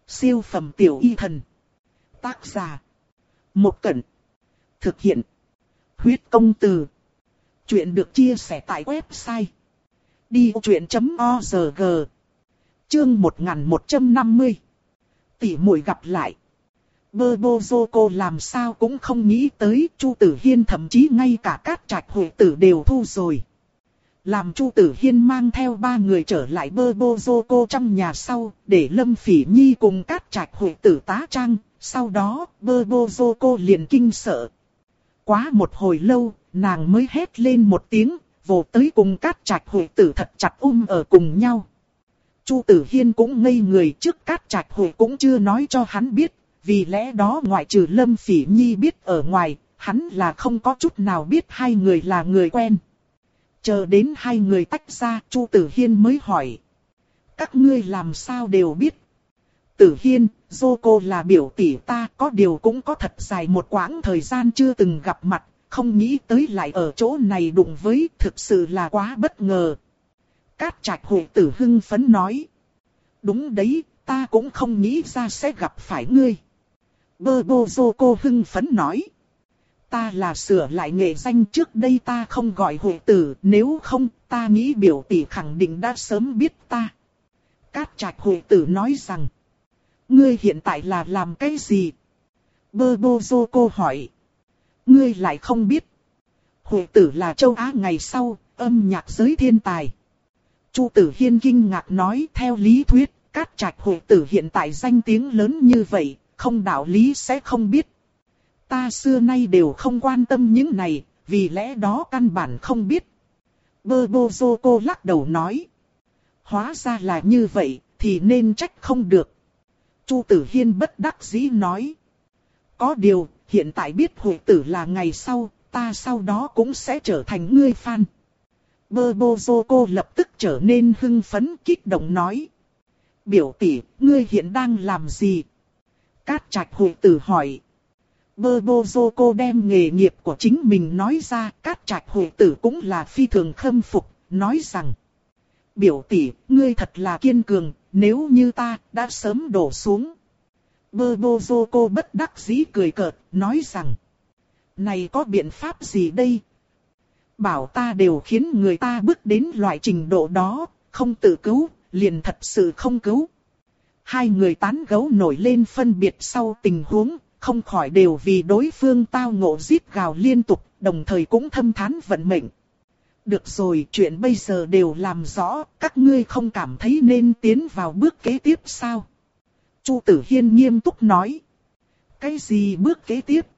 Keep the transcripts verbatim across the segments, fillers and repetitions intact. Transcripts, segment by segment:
Siêu phẩm tiểu y thần. Tác giả. Một Cẩn. Thực hiện. Huyết công từ. Chuyện được chia sẻ tại website đi vô chuyện chấm org. Chương một nghìn một trăm năm mươi. Tỷ muội gặp lại. Bobozoco làm sao cũng không nghĩ tới Chu Tử Hiên thậm chí ngay cả Cát Trạch Huệ Tử đều thu rồi. Làm Chu Tử Hiên mang theo ba người trở lại Bobozoco trong nhà sau, để Lâm Phỉ Nhi cùng Cát Trạch Huệ Tử tá trang, sau đó Bobozoco liền kinh sợ. Quá một hồi lâu, nàng mới hét lên một tiếng, vồ tới cùng Cát Trạch Huệ Tử thật chặt um ở cùng nhau. Chu Tử Hiên cũng ngây người, trước Cát Trạch Huệ cũng chưa nói cho hắn biết, vì lẽ đó ngoại trừ Lâm Phỉ Nhi biết ở ngoài, hắn là không có chút nào biết hai người là người quen. Chờ đến hai người tách ra, Chu Tử Hiên mới hỏi. Các ngươi làm sao đều biết? Tử Hiên, Zoco là biểu tỷ ta, có điều cũng có thật dài một quãng thời gian chưa từng gặp mặt, không nghĩ tới lại ở chỗ này đụng với, thực sự là quá bất ngờ. Cát Trạch Huệ Tử hưng phấn nói. Đúng đấy, ta cũng không nghĩ ra sẽ gặp phải ngươi. Bobozoco hưng phấn nói. Ta là sửa lại nghệ danh, trước đây ta không gọi Huệ Tử, nếu không ta nghĩ biểu tỷ khẳng định đã sớm biết ta. Cát Trạch Huệ Tử nói rằng. Ngươi hiện tại là làm cái gì? Bobozoco hỏi. Ngươi lại không biết. Huệ Tử là châu Á ngày sau, âm nhạc giới thiên tài. Chu Tử Hiên kinh ngạc nói, theo lý thuyết, Cát Trạch Huệ Tử hiện tại danh tiếng lớn như vậy, không đạo lý sẽ không biết. Ta xưa nay đều không quan tâm những này, vì lẽ đó căn bản không biết. Bobozoco lắc đầu nói. Hóa ra là như vậy, thì nên trách không được. Chu Tử Hiên bất đắc dĩ nói. Có điều, hiện tại biết Huệ Tử là ngày sau, ta sau đó cũng sẽ trở thành ngươi fan. Bobozoco lập tức trở nên hưng phấn kích động nói. Biểu tỷ, ngươi hiện đang làm gì? Cát Trạch Huệ Tử hỏi. Bobozoco đem nghề nghiệp của chính mình nói ra, Cát Trạch Huệ Tử cũng là phi thường khâm phục, nói rằng. Biểu tỷ, ngươi thật là kiên cường, nếu như ta đã sớm đổ xuống. Bobozoco bất đắc dĩ cười cợt, nói rằng. Này có biện pháp gì đây? Bảo ta đều khiến người ta bước đến loại trình độ đó, không tự cứu, liền thật sự không cứu. Hai người tán gẫu nổi lên phân biệt sau tình huống, không khỏi đều vì đối phương tao ngộ rít gào liên tục, đồng thời cũng thâm thán vận mệnh. Được rồi, chuyện bây giờ đều làm rõ, các ngươi không cảm thấy nên tiến vào bước kế tiếp sao? Chu Tử Hiên nghiêm túc nói. Cái gì bước kế tiếp?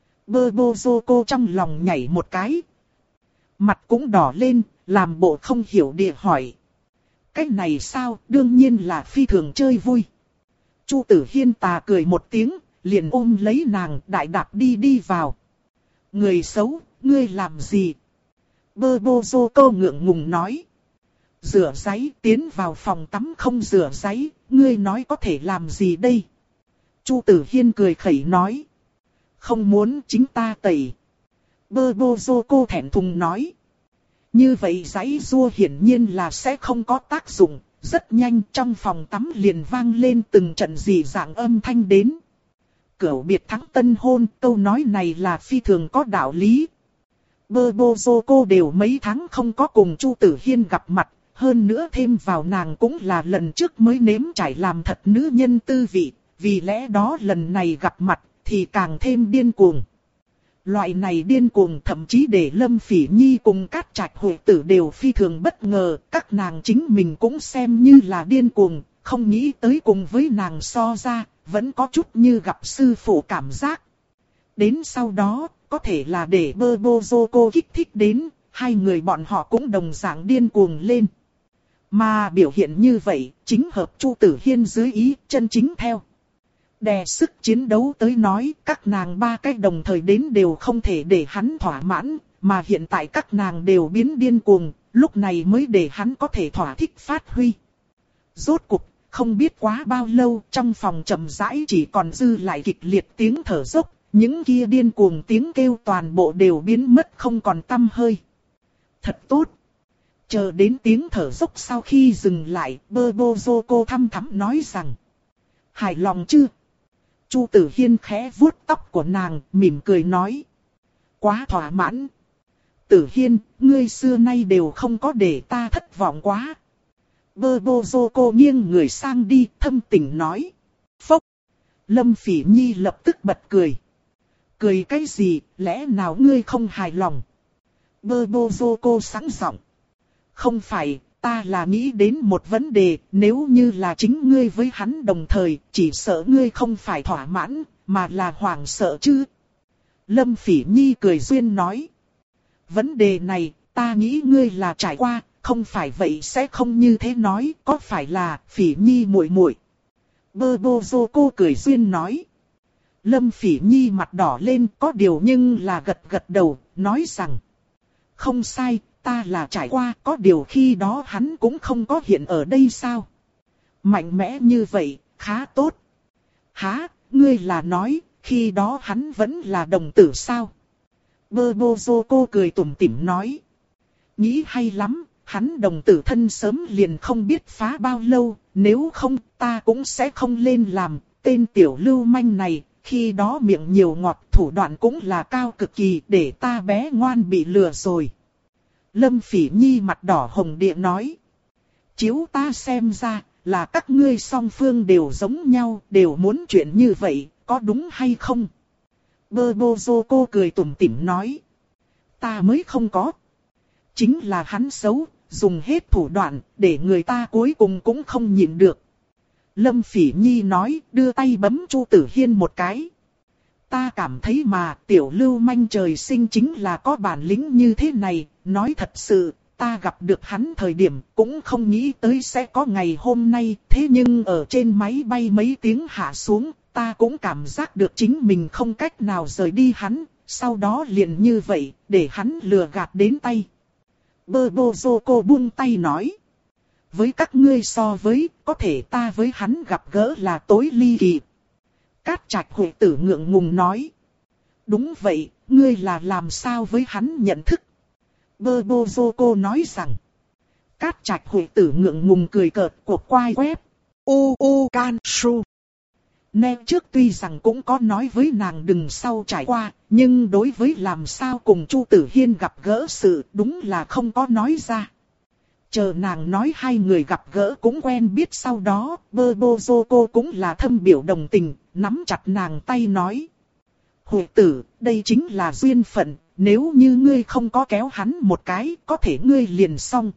Bobozoco trong lòng nhảy một cái. Mặt cũng đỏ lên, làm bộ không hiểu địa hỏi. Cái này sao, đương nhiên là phi thường chơi vui. Chu Tử Hiên tà cười một tiếng, liền ôm lấy nàng đại đạp đi đi vào. Người xấu, ngươi làm gì? Bobozoco ngượng ngùng nói. Rửa ráy, tiến vào phòng tắm không rửa ráy, ngươi nói có thể làm gì đây? Chu Tử Hiên cười khẩy nói. Không muốn chính ta tẩy. Bobozoco thẹn thùng nói. Như vậy giấy rua hiển nhiên là sẽ không có tác dụng, rất nhanh trong phòng tắm liền vang lên từng trận dị dạng âm thanh đến. Cửu biệt thắng tân hôn, câu nói này là phi thường có đạo lý. Bobozoco đều mấy tháng không có cùng Chu Tử Hiên gặp mặt, hơn nữa thêm vào nàng cũng là lần trước mới nếm trải làm thật nữ nhân tư vị, vì lẽ đó lần này gặp mặt thì càng thêm điên cuồng. Loại này điên cuồng thậm chí để Lâm Phỉ Nhi cùng Cát Trạch Huệ Tử đều phi thường bất ngờ, các nàng chính mình cũng xem như là điên cuồng, không nghĩ tới cùng với nàng so ra, vẫn có chút như gặp sư phụ cảm giác. Đến sau đó, có thể là để Bobozoco kích thích đến, hai người bọn họ cũng đồng dạng điên cuồng lên. Mà biểu hiện như vậy, chính hợp Chu Tử Hiên dưới ý, chân chính theo. Đè sức chiến đấu tới nói, các nàng ba cách đồng thời đến đều không thể để hắn thỏa mãn, mà hiện tại các nàng đều biến điên cuồng, lúc này mới để hắn có thể thỏa thích phát huy. Rốt cục, không biết quá bao lâu, trong phòng chậm rãi chỉ còn dư lại kịch liệt tiếng thở dốc, những kia điên cuồng tiếng kêu toàn bộ đều biến mất không còn tăm hơi. Thật tốt. Chờ đến tiếng thở dốc sau khi dừng lại, Bobozoco thăm thắm nói rằng. Hài lòng chưa? Chu Tử Hiên khẽ vuốt tóc của nàng, mỉm cười nói. Quá thỏa mãn. Tử Hiên, ngươi xưa nay đều không có để ta thất vọng quá. Bơ bô dô cô nghiêng người sang đi, thâm tình nói. Phốc. Lâm Phỉ Nhi lập tức bật cười. Cười cái gì, lẽ nào ngươi không hài lòng? Bơ bô dô cô sẵn giọng. Không phải, ta là nghĩ đến một vấn đề, nếu như là chính ngươi với hắn đồng thời, chỉ sợ ngươi không phải thỏa mãn, mà là hoảng sợ chứ. Lâm Phỉ Nhi cười duyên nói. Vấn đề này, ta nghĩ ngươi là trải qua, không phải vậy sẽ không như thế nói, có phải là Phỉ Nhi muội muội? Bơ bô dô cô cười duyên nói. Lâm Phỉ Nhi mặt đỏ lên, có điều nhưng là gật gật đầu, nói rằng. Không sai, ta là trải qua, có điều khi đó hắn cũng không có hiện ở đây sao? Mạnh mẽ như vậy, khá tốt. Hả, ngươi là nói, khi đó hắn vẫn là đồng tử sao? Bơ bô dô cô cười tủm tỉm nói. Nghĩ hay lắm, hắn đồng tử thân sớm liền không biết phá bao lâu, nếu không ta cũng sẽ không lên làm, tên tiểu lưu manh này, khi đó miệng nhiều ngọt thủ đoạn cũng là cao cực kỳ để ta bé ngoan bị lừa rồi. Lâm Phỉ Nhi mặt đỏ hồng địa nói. Chiếu ta xem ra, là các ngươi song phương đều giống nhau, đều muốn chuyện như vậy, có đúng hay không? Bơ bô dô cô cười tủm tỉm nói. Ta mới không có. Chính là hắn xấu, dùng hết thủ đoạn, để người ta cuối cùng cũng không nhịn được. Lâm Phỉ Nhi nói, đưa tay bấm Chu Tử Hiên một cái. Ta cảm thấy mà tiểu lưu manh trời sinh chính là có bản lĩnh như thế này, nói thật sự, ta gặp được hắn thời điểm cũng không nghĩ tới sẽ có ngày hôm nay, thế nhưng ở trên máy bay mấy tiếng hạ xuống, ta cũng cảm giác được chính mình không cách nào rời đi hắn, sau đó liền như vậy, để hắn lừa gạt đến tay. Bơ bô dô cô buông tay nói. Với các ngươi so với, có thể ta với hắn gặp gỡ là tối ly kỳ. Cát Trạch Huệ Tử ngượng ngùng nói. Đúng vậy, ngươi là làm sao với hắn nhận thức? Bơ bô dô cô nói rằng. Cát Trạch Huệ Tử ngượng ngùng cười cợt cuộc quai web. U U Can Su. Nè trước tuy rằng cũng có nói với nàng đừng sau trải qua, nhưng đối với làm sao cùng Chu Tử Hiên gặp gỡ sự đúng là không có nói ra. Chờ nàng nói hai người gặp gỡ cũng quen biết sau đó, bơ bô dô cô cũng là thâm biểu đồng tình, nắm chặt nàng tay nói. Huệ tử, đây chính là duyên phận, nếu như ngươi không có kéo hắn một cái, có thể ngươi liền xong.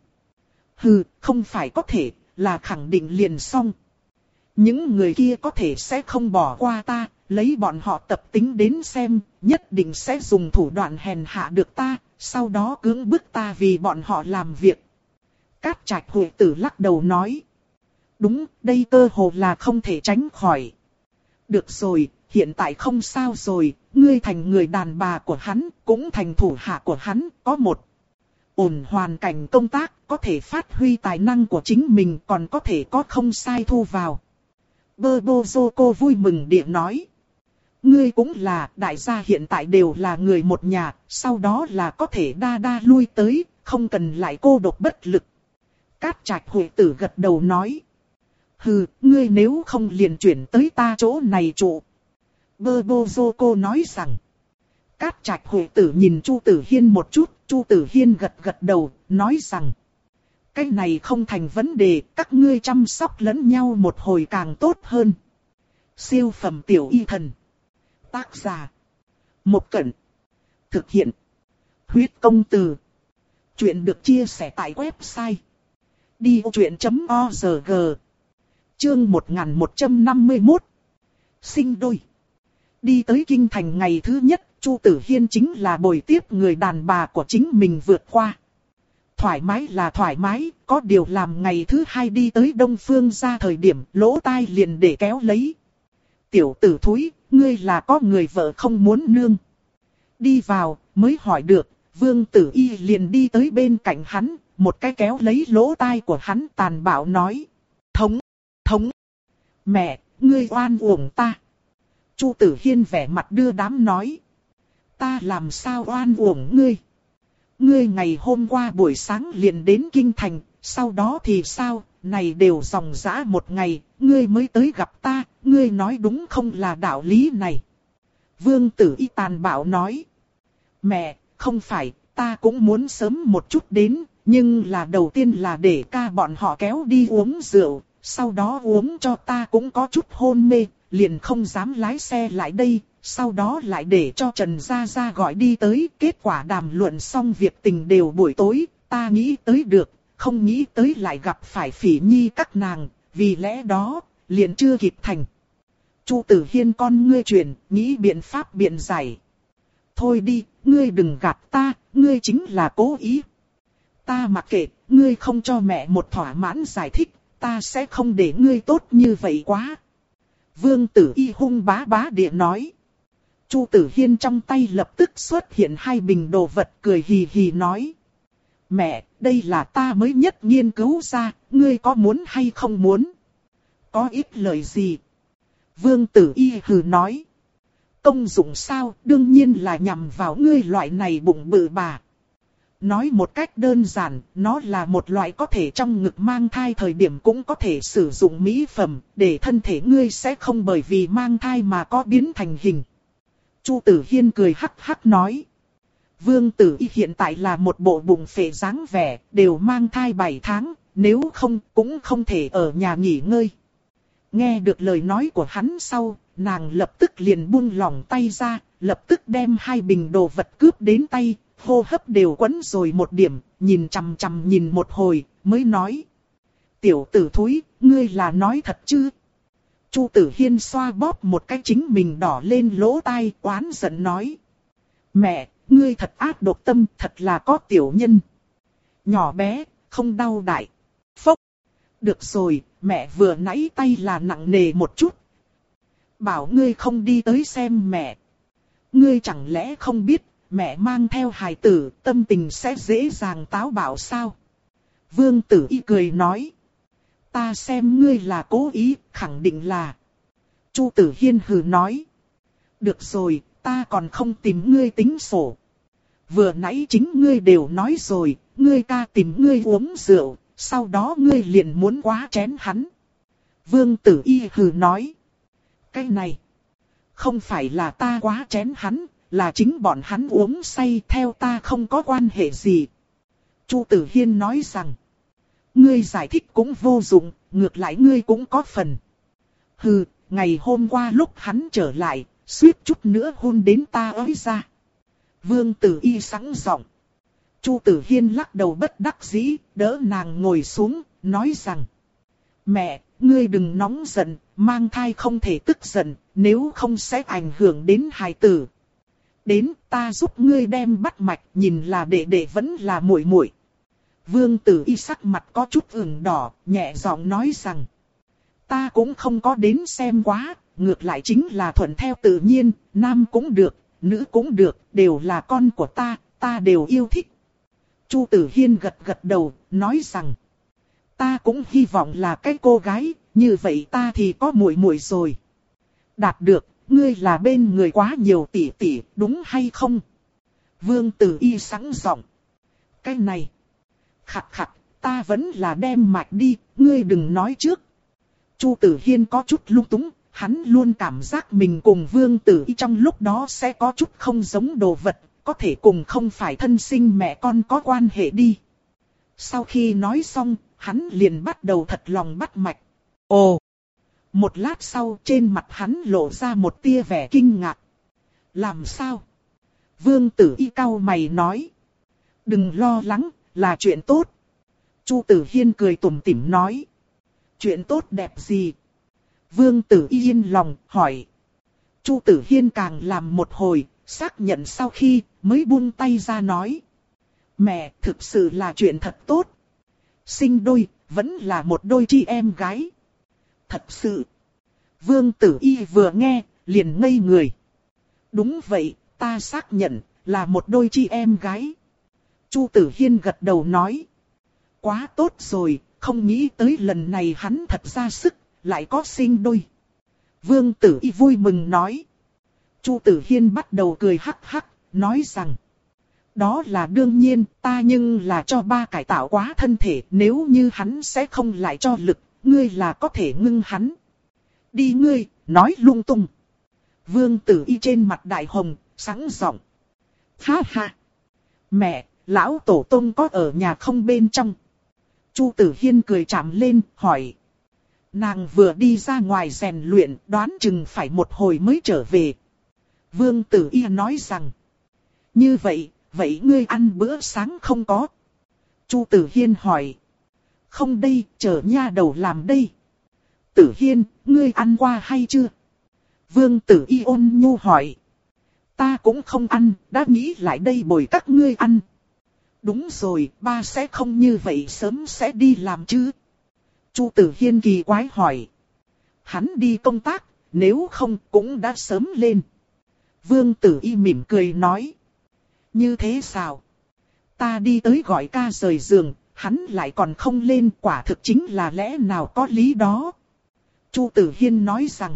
Hừ, không phải có thể, là khẳng định liền xong. Những người kia có thể sẽ không bỏ qua ta, lấy bọn họ tập tính đến xem, nhất định sẽ dùng thủ đoạn hèn hạ được ta, sau đó cưỡng bức ta vì bọn họ làm việc. Cát Trạch Huệ Tử lắc đầu nói. Đúng, đây cơ hồ là không thể tránh khỏi. Được rồi, hiện tại không sao rồi, ngươi thành người đàn bà của hắn, cũng thành thủ hạ của hắn, có một ổn hoàn cảnh công tác, có thể phát huy tài năng của chính mình, còn có thể có không sai thu vào. Bơ bô dô cô vui mừng điện nói. Ngươi cũng là, đại gia hiện tại đều là người một nhà, sau đó là có thể đa đa lui tới, không cần lại cô độc bất lực. Cát Trạch Huệ Tử gật đầu nói. Hừ, ngươi nếu không liền chuyển tới ta chỗ này trụ. Bơ bô dô cô nói rằng. Cát Trạch Huệ Tử nhìn Chu Tử Hiên một chút, Chu Tử Hiên gật gật đầu, nói rằng. Cái này không thành vấn đề, các ngươi chăm sóc lẫn nhau một hồi càng tốt hơn. Siêu phẩm tiểu y thần. Tác giả. Một Cẩn. Thực hiện. Huyết công từ. Chuyện được chia sẻ tại website. đi ô chuyện chấm o rờ giê. Chương một nghìn một trăm năm mươi mốt. Sinh đôi. Đi tới kinh thành ngày thứ nhất, Chu Tử Hiên chính là bồi tiếp người đàn bà của chính mình vượt qua. Thoải mái là thoải mái, có điều làm ngày thứ hai đi tới Đông Phương ra thời điểm lỗ tai liền để kéo lấy. Tiểu tử thúi, ngươi là có người vợ không muốn nương. Đi vào, mới hỏi được, Vương Tử Y liền đi tới bên cạnh hắn, một cái kéo lấy lỗ tai của hắn tàn bạo nói. Thống, thống, mẹ, ngươi oan uổng ta. Chu Tử Hiên vẻ mặt đưa đám nói. Ta làm sao oan uổng ngươi? Ngươi ngày hôm qua buổi sáng liền đến kinh thành, sau đó thì sao, này đều dòng dã một ngày, ngươi mới tới gặp ta, ngươi nói đúng không là đạo lý này. Vương Tử Y tàn bạo nói. Mẹ, không phải, ta cũng muốn sớm một chút đến, nhưng là đầu tiên là để ca bọn họ kéo đi uống rượu, sau đó uống cho ta cũng có chút hôn mê, liền không dám lái xe lại đây, sau đó lại để cho Trần Gia Gia gọi đi tới, kết quả đàm luận xong việc tình đều buổi tối, ta nghĩ tới được, không nghĩ tới lại gặp phải Phỉ Nhi các nàng, vì lẽ đó, liền chưa kịp thành. Chu Tử Hiên con ngươi chuyển, nghĩ biện pháp biện giải. Thôi đi, ngươi đừng gạt ta, ngươi chính là cố ý. Ta mặc kệ, ngươi không cho mẹ một thỏa mãn giải thích, ta sẽ không để ngươi tốt như vậy quá. Vương Tử Y hung bá bá địa nói. Chu Tử Hiên trong tay lập tức xuất hiện hai bình đồ vật, cười hì hì nói. Mẹ, đây là ta mới nhất nghiên cứu ra, ngươi có muốn hay không muốn? Có ít lời gì? Vương Tử Y hừ nói. Công dụng sao, đương nhiên là nhằm vào ngươi loại này bụng bự bà. Nói một cách đơn giản, nó là một loại có thể trong ngực mang thai thời điểm cũng có thể sử dụng mỹ phẩm, để thân thể ngươi sẽ không bởi vì mang thai mà có biến thành hình. Chu Tử Hiên cười hắc hắc nói. Vương Tử Y hiện tại là một bộ bụng phệ dáng vẻ, đều mang thai bảy tháng, nếu không cũng không thể ở nhà nghỉ ngơi. Nghe được lời nói của hắn sau, nàng lập tức liền buông lỏng tay ra, lập tức đem hai bình đồ vật cướp đến tay, hô hấp đều quấn rồi một điểm, nhìn chằm chằm nhìn một hồi, mới nói. Tiểu tử thúi, ngươi là nói thật chứ? Chu Tử Hiên xoa bóp một cái chính mình đỏ lên lỗ tai, oán giận nói. Mẹ, ngươi thật ác độc tâm, thật là có tiểu nhân. Nhỏ bé, không đau đại. Phốc. Được rồi, mẹ vừa nãy tay là nặng nề một chút. Bảo ngươi không đi tới xem mẹ. Ngươi chẳng lẽ không biết, mẹ mang theo hài tử, tâm tình sẽ dễ dàng táo bạo sao? Vương Tử Y cười nói. Ta xem ngươi là cố ý, khẳng định là. Chu Tử Hiên hừ nói. Được rồi, ta còn không tìm ngươi tính sổ. Vừa nãy chính ngươi đều nói rồi, ngươi ca tìm ngươi uống rượu, sau đó ngươi liền muốn quá chén hắn. Vương Tử Y hừ nói. Cái này, không phải là ta quá chén hắn, là chính bọn hắn uống say, theo ta không có quan hệ gì. Chu Tử Hiên nói rằng. Ngươi giải thích cũng vô dụng, ngược lại ngươi cũng có phần. Hừ, ngày hôm qua lúc hắn trở lại, suýt chút nữa hôn đến ta ới ra. Vương Tử Y sẵn giọng. Chu Tử Hiên lắc đầu bất đắc dĩ, đỡ nàng ngồi xuống, nói rằng. Mẹ, ngươi đừng nóng giận, mang thai không thể tức giận, nếu không sẽ ảnh hưởng đến hài tử. Đến, ta giúp ngươi đem bắt mạch, nhìn là đệ đệ vẫn là muội muội. Vương Tử Y sắc mặt có chút ửng đỏ, nhẹ giọng nói rằng. Ta cũng không có đến xem quá, ngược lại chính là thuận theo tự nhiên, nam cũng được, nữ cũng được, đều là con của ta, ta đều yêu thích. Chu Tử Hiên gật gật đầu, nói rằng. Ta cũng hy vọng là cái cô gái, như vậy ta thì có muội muội rồi. Đạt được, ngươi là bên người quá nhiều tỷ tỷ, đúng hay không? Vương Tử Y sẵn giọng. Cái này. Khặt khặt, ta vẫn là đem mạch đi, ngươi đừng nói trước. Chu Tử Hiên có chút lung túng, hắn luôn cảm giác mình cùng Vương Tử Y trong lúc đó sẽ có chút không giống đồ vật, có thể cùng không phải thân sinh mẹ con có quan hệ đi. Sau khi nói xong, hắn liền bắt đầu thật lòng bắt mạch. Ồ! Một lát sau trên mặt hắn lộ ra một tia vẻ kinh ngạc. Làm sao? Vương Tử Y cau mày nói. Đừng lo lắng, là chuyện tốt. Chu Tử Hiên cười tủm tỉm nói. Chuyện tốt đẹp gì? Vương Tử Y yên lòng hỏi. Chu Tử Hiên càng làm một hồi, xác nhận sau khi mới buông tay ra nói. Mẹ, thực sự là chuyện thật tốt. Sinh đôi, vẫn là một đôi chị em gái. Thật sự. Vương Tử Y vừa nghe, liền ngây người. Đúng vậy, ta xác nhận, là một đôi chị em gái. Chu Tử Hiên gật đầu nói. Quá tốt rồi, không nghĩ tới lần này hắn thật ra sức, lại có sinh đôi. Vương Tử Y vui mừng nói. Chu Tử Hiên bắt đầu cười hắc hắc, nói rằng. Đó là đương nhiên, ta nhưng là cho ba cải tạo quá thân thể, nếu như hắn sẽ không lại cho lực, ngươi là có thể ngưng hắn. Đi ngươi, nói lung tung. Vương Tử Y trên mặt đại hồng, sẵn giọng. Ha ha. Mẹ, lão tổ tông có ở nhà không bên trong? Chu Tử Hiên cười chạm lên, hỏi. Nàng vừa đi ra ngoài rèn luyện, đoán chừng phải một hồi mới trở về. Vương Tử Y nói rằng. Như vậy, vậy ngươi ăn bữa sáng không có? Chu Tử Hiên hỏi. Không đây, chờ nha đầu làm đây. Tử Hiên, ngươi ăn qua hay chưa? Vương Tử Y ôn nhu hỏi. Ta cũng không ăn, đã nghĩ lại đây bồi các ngươi ăn. Đúng rồi, ba sẽ không như vậy sớm sẽ đi làm chứ? Chu Tử Hiên kỳ quái hỏi. Hắn đi công tác, nếu không cũng đã sớm lên. Vương Tử Y mỉm cười nói. Như thế sao? Ta đi tới gọi ca rời giường, hắn lại còn không lên, quả thực chính là lẽ nào có lý đó. Chu Tử Hiên nói rằng.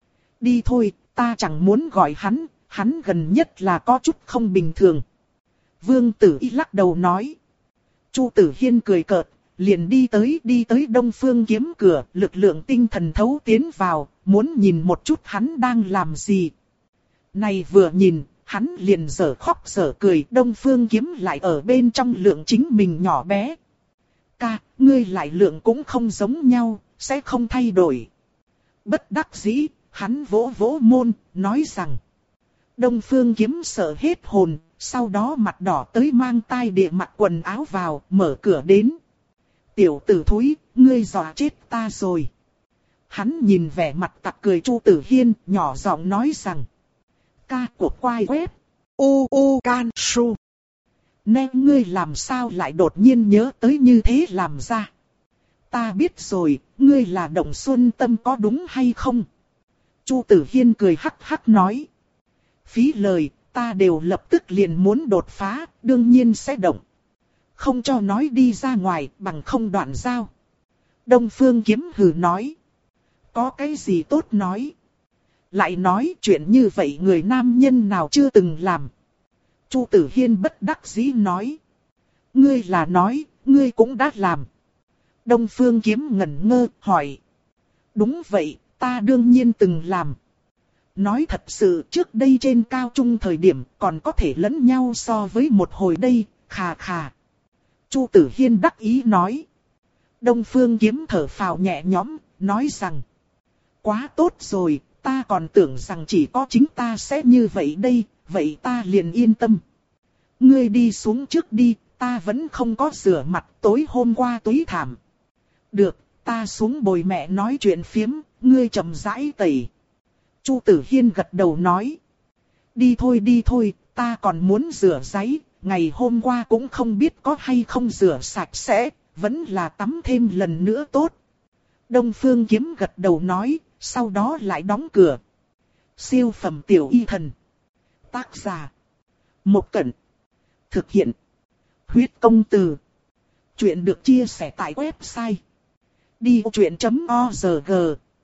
Đi thôi, ta chẳng muốn gọi hắn, hắn gần nhất là có chút không bình thường. Vương Tử Y lắc đầu nói. Chu Tử Hiên cười cợt, liền đi tới đi tới Đông Phương Kiếm cửa, lực lượng tinh thần thấu tiến vào, muốn nhìn một chút hắn đang làm gì. Này vừa nhìn, hắn liền dở khóc dở cười, Đông Phương Kiếm lại ở bên trong lượng chính mình nhỏ bé. Ca, ngươi lại lượng cũng không giống nhau, sẽ không thay đổi. Bất đắc dĩ, hắn vỗ vỗ môn, nói rằng. Đông Phương Kiếm sợ hết hồn, sau đó mặt đỏ tới mang tai địa mặc quần áo vào, mở cửa đến. Tiểu tử thúi, ngươi dọa chết ta rồi. Hắn nhìn vẻ mặt tặc cười Chu Tử Hiên, nhỏ giọng nói rằng. Ca của quai web. U U Can Su. Nè ngươi làm sao lại đột nhiên nhớ tới như thế làm ra. Ta biết rồi, ngươi là Động Xuân Tâm có đúng hay không? Chu Tử Hiên cười hắc hắc nói. Phí lời, ta đều lập tức liền muốn đột phá, đương nhiên sẽ động. Không cho nói đi ra ngoài, bằng không đoạn giao. Đông Phương Kiếm hừ nói. Có cái gì tốt nói? Lại nói chuyện như vậy người nam nhân nào chưa từng làm. Chu Tử Hiên bất đắc dĩ nói. Ngươi là nói, ngươi cũng đã làm. Đông Phương Kiếm ngẩn ngơ, hỏi. Đúng vậy, ta đương nhiên từng làm. Nói thật sự trước đây trên cao trung thời điểm còn có thể lẫn nhau so với một hồi đây, khà khà. Chu Tử Hiên đắc ý nói. Đông Phương Kiếm thở phào nhẹ nhõm, nói rằng. Quá tốt rồi, ta còn tưởng rằng chỉ có chính ta sẽ như vậy đây, vậy ta liền yên tâm. Ngươi đi xuống trước đi, ta vẫn không có rửa mặt, tối hôm qua túi thảm. Được, ta xuống bồi mẹ nói chuyện phiếm, ngươi chậm rãi tẩy. Chu Tử Hiên gật đầu nói. Đi thôi đi thôi, ta còn muốn rửa giấy, ngày hôm qua cũng không biết có hay không rửa sạch sẽ, vẫn là tắm thêm lần nữa tốt. Đông Phương Kiếm gật đầu nói, sau đó lại đóng cửa. Siêu phẩm tiểu y thần. Tác giả. Một Cẩn. Thực hiện. Huyết công từ. Chuyện được chia sẻ tại website. đi truyện chấm org.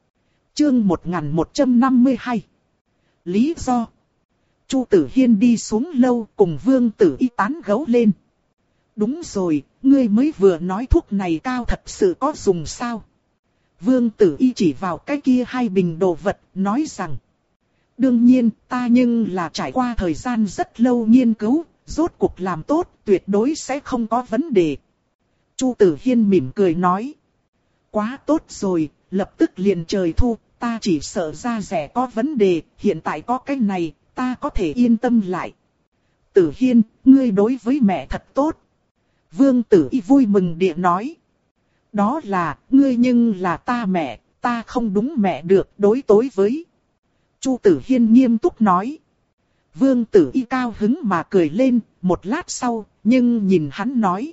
Chương một nghìn một trăm năm mươi hai. Lý do. Chu Tử Hiên đi xuống lâu cùng Vương Tử Y tán gẫu lên. Đúng rồi, ngươi mới vừa nói thuốc này cao thật sự có dùng sao? Vương Tử Y chỉ vào cái kia hai bình đồ vật, nói rằng. Đương nhiên, ta nhưng là trải qua thời gian rất lâu nghiên cứu, rốt cuộc làm tốt, tuyệt đối sẽ không có vấn đề. Chu Tử Hiên mỉm cười nói. Quá tốt rồi, lập tức liền trời thu, ta chỉ sợ da rẻ có vấn đề, hiện tại có cái này, ta có thể yên tâm lại. Tử Hiên, ngươi đối với mẹ thật tốt. Vương Tử Y vui mừng địa nói. Đó là, ngươi nhưng là ta mẹ, ta không đúng mẹ được đối tối với. Chu Tử Hiên nghiêm túc nói. Vương Tử Y cao hứng mà cười lên, một lát sau, nhưng nhìn hắn nói.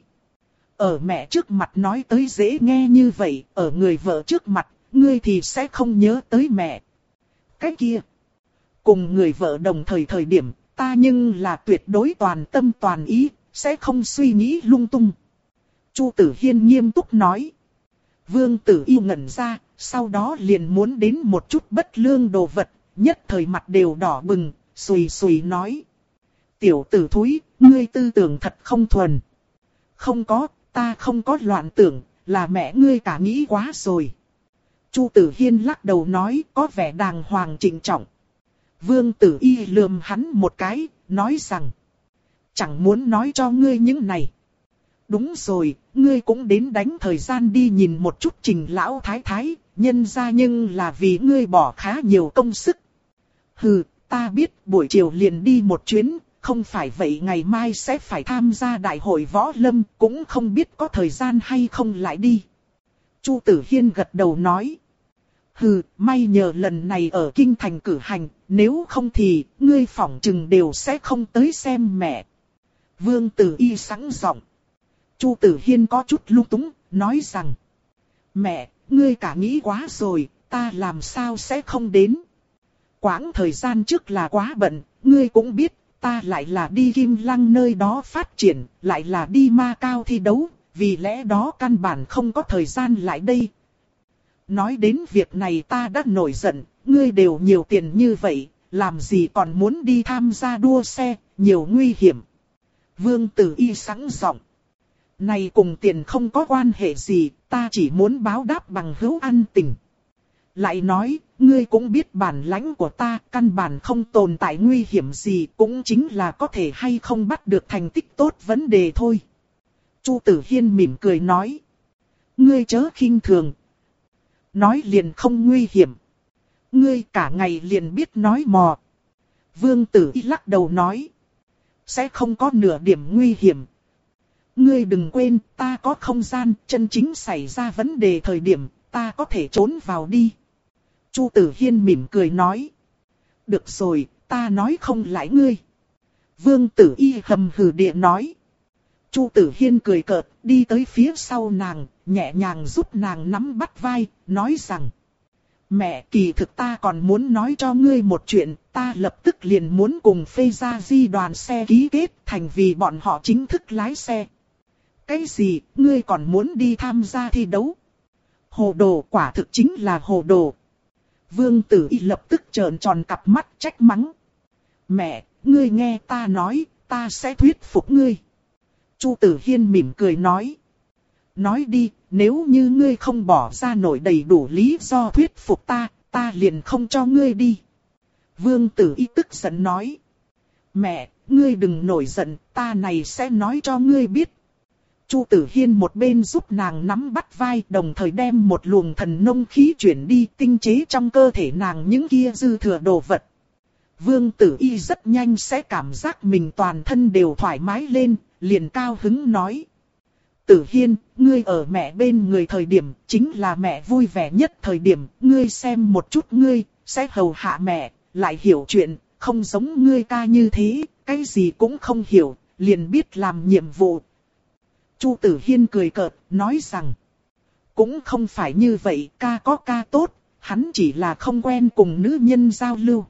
Ở mẹ trước mặt nói tới dễ nghe như vậy, ở người vợ trước mặt, ngươi thì sẽ không nhớ tới mẹ. Cái kia, cùng người vợ đồng thời thời điểm, ta nhưng là tuyệt đối toàn tâm toàn ý, sẽ không suy nghĩ lung tung. Chu Tử Hiên nghiêm túc nói. Vương Tử Y ngẩn ra, sau đó liền muốn đến một chút bất lương đồ vật, nhất thời mặt đều đỏ bừng, sùi sùi nói. Tiểu tử thúi, ngươi tư tưởng thật không thuần. Không có, ta không có loạn tưởng, là mẹ ngươi cả nghĩ quá rồi. Chu Tử Hiên lắc đầu nói, có vẻ đàng hoàng trịnh trọng. Vương Tử Y lườm hắn một cái, nói rằng, chẳng muốn nói cho ngươi những này. Đúng rồi, ngươi cũng đến đánh thời gian đi nhìn một chút Trình lão thái thái, nhân ra nhưng là vì ngươi bỏ khá nhiều công sức. Hừ, ta biết buổi chiều liền đi một chuyến, không phải vậy ngày mai sẽ phải tham gia đại hội võ lâm, cũng không biết có thời gian hay không lại đi. Chu Tử Hiên gật đầu nói. Hừ, may nhờ lần này ở kinh thành cử hành, nếu không thì ngươi phỏng chừng đều sẽ không tới xem mẹ. Vương Tử Y sẵn giọng. Chu Tử Hiên có chút lung túng, nói rằng, mẹ, ngươi cả nghĩ quá rồi, ta làm sao sẽ không đến. Quãng thời gian trước là quá bận, ngươi cũng biết, ta lại là đi Kim Lăng nơi đó phát triển, lại là đi Ma Cao thi đấu, vì lẽ đó căn bản không có thời gian lại đây. Nói đến việc này ta đã nổi giận, ngươi đều nhiều tiền như vậy, làm gì còn muốn đi tham gia đua xe, nhiều nguy hiểm. Vương Tử Y sẵn giọng. Này cùng tiền không có quan hệ gì, ta chỉ muốn báo đáp bằng hữu ăn tình. Lại nói, ngươi cũng biết bản lãnh của ta, căn bản không tồn tại nguy hiểm gì, cũng chính là có thể hay không bắt được thành tích tốt vấn đề thôi. Chu Tử Hiên mỉm cười nói. Ngươi chớ khinh thường. Nói liền không nguy hiểm. Ngươi cả ngày liền biết nói mò. Vương Tử Y lắc đầu nói. Sẽ không có nửa điểm nguy hiểm. Ngươi đừng quên, ta có không gian, chân chính xảy ra vấn đề thời điểm, ta có thể trốn vào đi. Chu Tử Hiên mỉm cười nói. Được rồi, ta nói không lại ngươi. Vương Tử Y hầm hừ địa nói. Chu Tử Hiên cười cợt, đi tới phía sau nàng, nhẹ nhàng giúp nàng nắm bắt vai, nói rằng. Mẹ, kỳ thực ta còn muốn nói cho ngươi một chuyện, ta lập tức liền muốn cùng Phê Gia Di đoàn xe ký kết thành vì bọn họ chính thức lái xe. Cái gì, ngươi còn muốn đi tham gia thi đấu? Hồ đồ, quả thực chính là hồ đồ. Vương Tử Y lập tức trợn tròn cặp mắt trách mắng. Mẹ, ngươi nghe ta nói, ta sẽ thuyết phục ngươi. Chu Tử Hiên mỉm cười nói. Nói đi, nếu như ngươi không bỏ ra nổi đầy đủ lý do thuyết phục ta, ta liền không cho ngươi đi. Vương Tử Y tức giận nói. Mẹ, ngươi đừng nổi giận, ta này sẽ nói cho ngươi biết. Chu Tử Hiên một bên giúp nàng nắm bắt vai, đồng thời đem một luồng thần nông khí chuyển đi tinh chế trong cơ thể nàng những kia dư thừa đồ vật. Vương Tử Y rất nhanh sẽ cảm giác mình toàn thân đều thoải mái lên, liền cao hứng nói. Tử Hiên, ngươi ở mẹ bên người thời điểm, chính là mẹ vui vẻ nhất thời điểm, ngươi xem một chút ngươi, sẽ hầu hạ mẹ, lại hiểu chuyện, không giống ngươi ca như thế, cái gì cũng không hiểu, liền biết làm nhiệm vụ. Chu Tử Hiên cười cợt, nói rằng, cũng không phải như vậy, ca có ca tốt, hắn chỉ là không quen cùng nữ nhân giao lưu.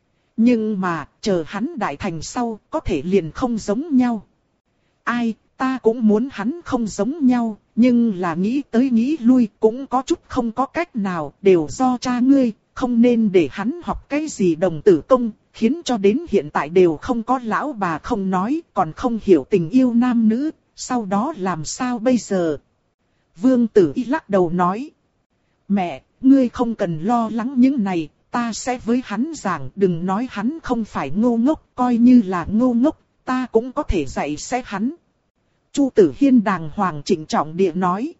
Nhưng mà, chờ hắn đại thành sau, có thể liền không giống nhau. Ai, ta cũng muốn hắn không giống nhau, nhưng là nghĩ tới nghĩ lui cũng có chút không có cách nào, đều do cha ngươi, không nên để hắn học cái gì đồng tử công, khiến cho đến hiện tại đều không có lão bà không nói, còn không hiểu tình yêu nam nữ, sau đó làm sao bây giờ? Vương Tử Y lắc đầu nói. Mẹ, ngươi không cần lo lắng những này, ta sẽ với hắn giảng, đừng nói hắn không phải ngu ngốc, coi như là ngu ngốc, ta cũng có thể dạy sẽ hắn. Chu Tử Hiên đàng hoàng trịnh trọng địa nói.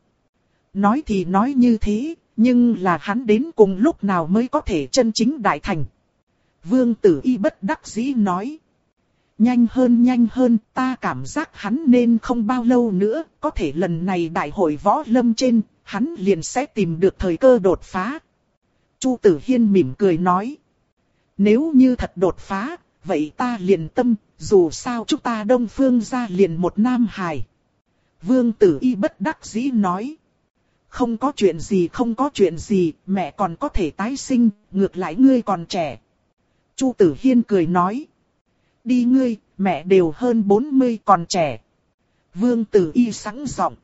Nói thì nói như thế, nhưng là hắn đến cùng lúc nào mới có thể chân chính đại thành. Vương Tử Y bất đắc dĩ nói. Nhanh hơn nhanh hơn, ta cảm giác hắn nên không bao lâu nữa, có thể lần này đại hội võ lâm trên, hắn liền sẽ tìm được thời cơ đột phá. Chu Tử Hiên mỉm cười nói. Nếu như thật đột phá, vậy ta liền tâm, dù sao chúng ta Đông Phương gia liền một nam hài. Vương Tử Y bất đắc dĩ nói. Không có chuyện gì không có chuyện gì, mẹ còn có thể tái sinh, ngược lại ngươi còn trẻ. Chu Tử Hiên cười nói. Đi ngươi, mẹ đều hơn bốn mươi còn trẻ. Vương Tử Y sẵn giọng.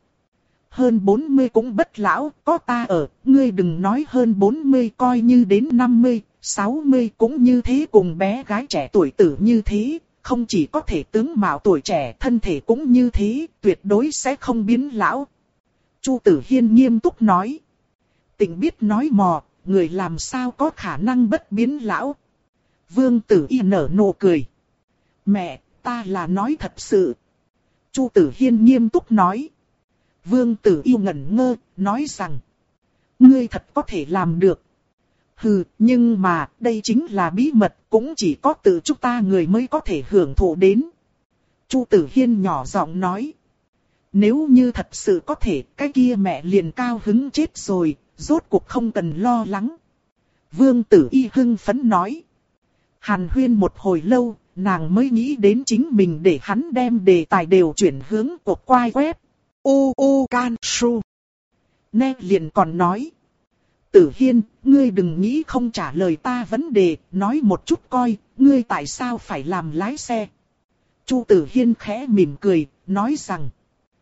Hơn bốn mươi cũng bất lão, có ta ở, ngươi đừng nói hơn bốn mươi coi như đến năm mươi, sáu mươi cũng như thế cùng bé gái trẻ tuổi tử như thế, không chỉ có thể tướng mạo tuổi trẻ, thân thể cũng như thế, tuyệt đối sẽ không biến lão. Chu Tử Hiên nghiêm túc nói. Tình biết nói mò, người làm sao có khả năng bất biến lão. Vương Tử Y nở nụ cười. Mẹ, ta là nói thật sự. Chu Tử Hiên nghiêm túc nói. Vương Tử Y ngẩn ngơ, nói rằng. Ngươi thật có thể làm được. Hừ, nhưng mà, đây chính là bí mật, cũng chỉ có tự chúng ta người mới có thể hưởng thụ đến. Chu Tử Hiên nhỏ giọng nói. Nếu như thật sự có thể, cái kia mẹ liền cao hứng chết rồi, rốt cuộc không cần lo lắng. Vương Tử Y hưng phấn nói. Hàn huyên một hồi lâu, nàng mới nghĩ đến chính mình để hắn đem đề tài đều chuyển hướng của quai web. U U Can Su. Nè liền còn nói. Tử Hiên, ngươi đừng nghĩ không trả lời ta vấn đề, nói một chút coi, ngươi tại sao phải làm lái xe. Chu Tử Hiên khẽ mỉm cười, nói rằng.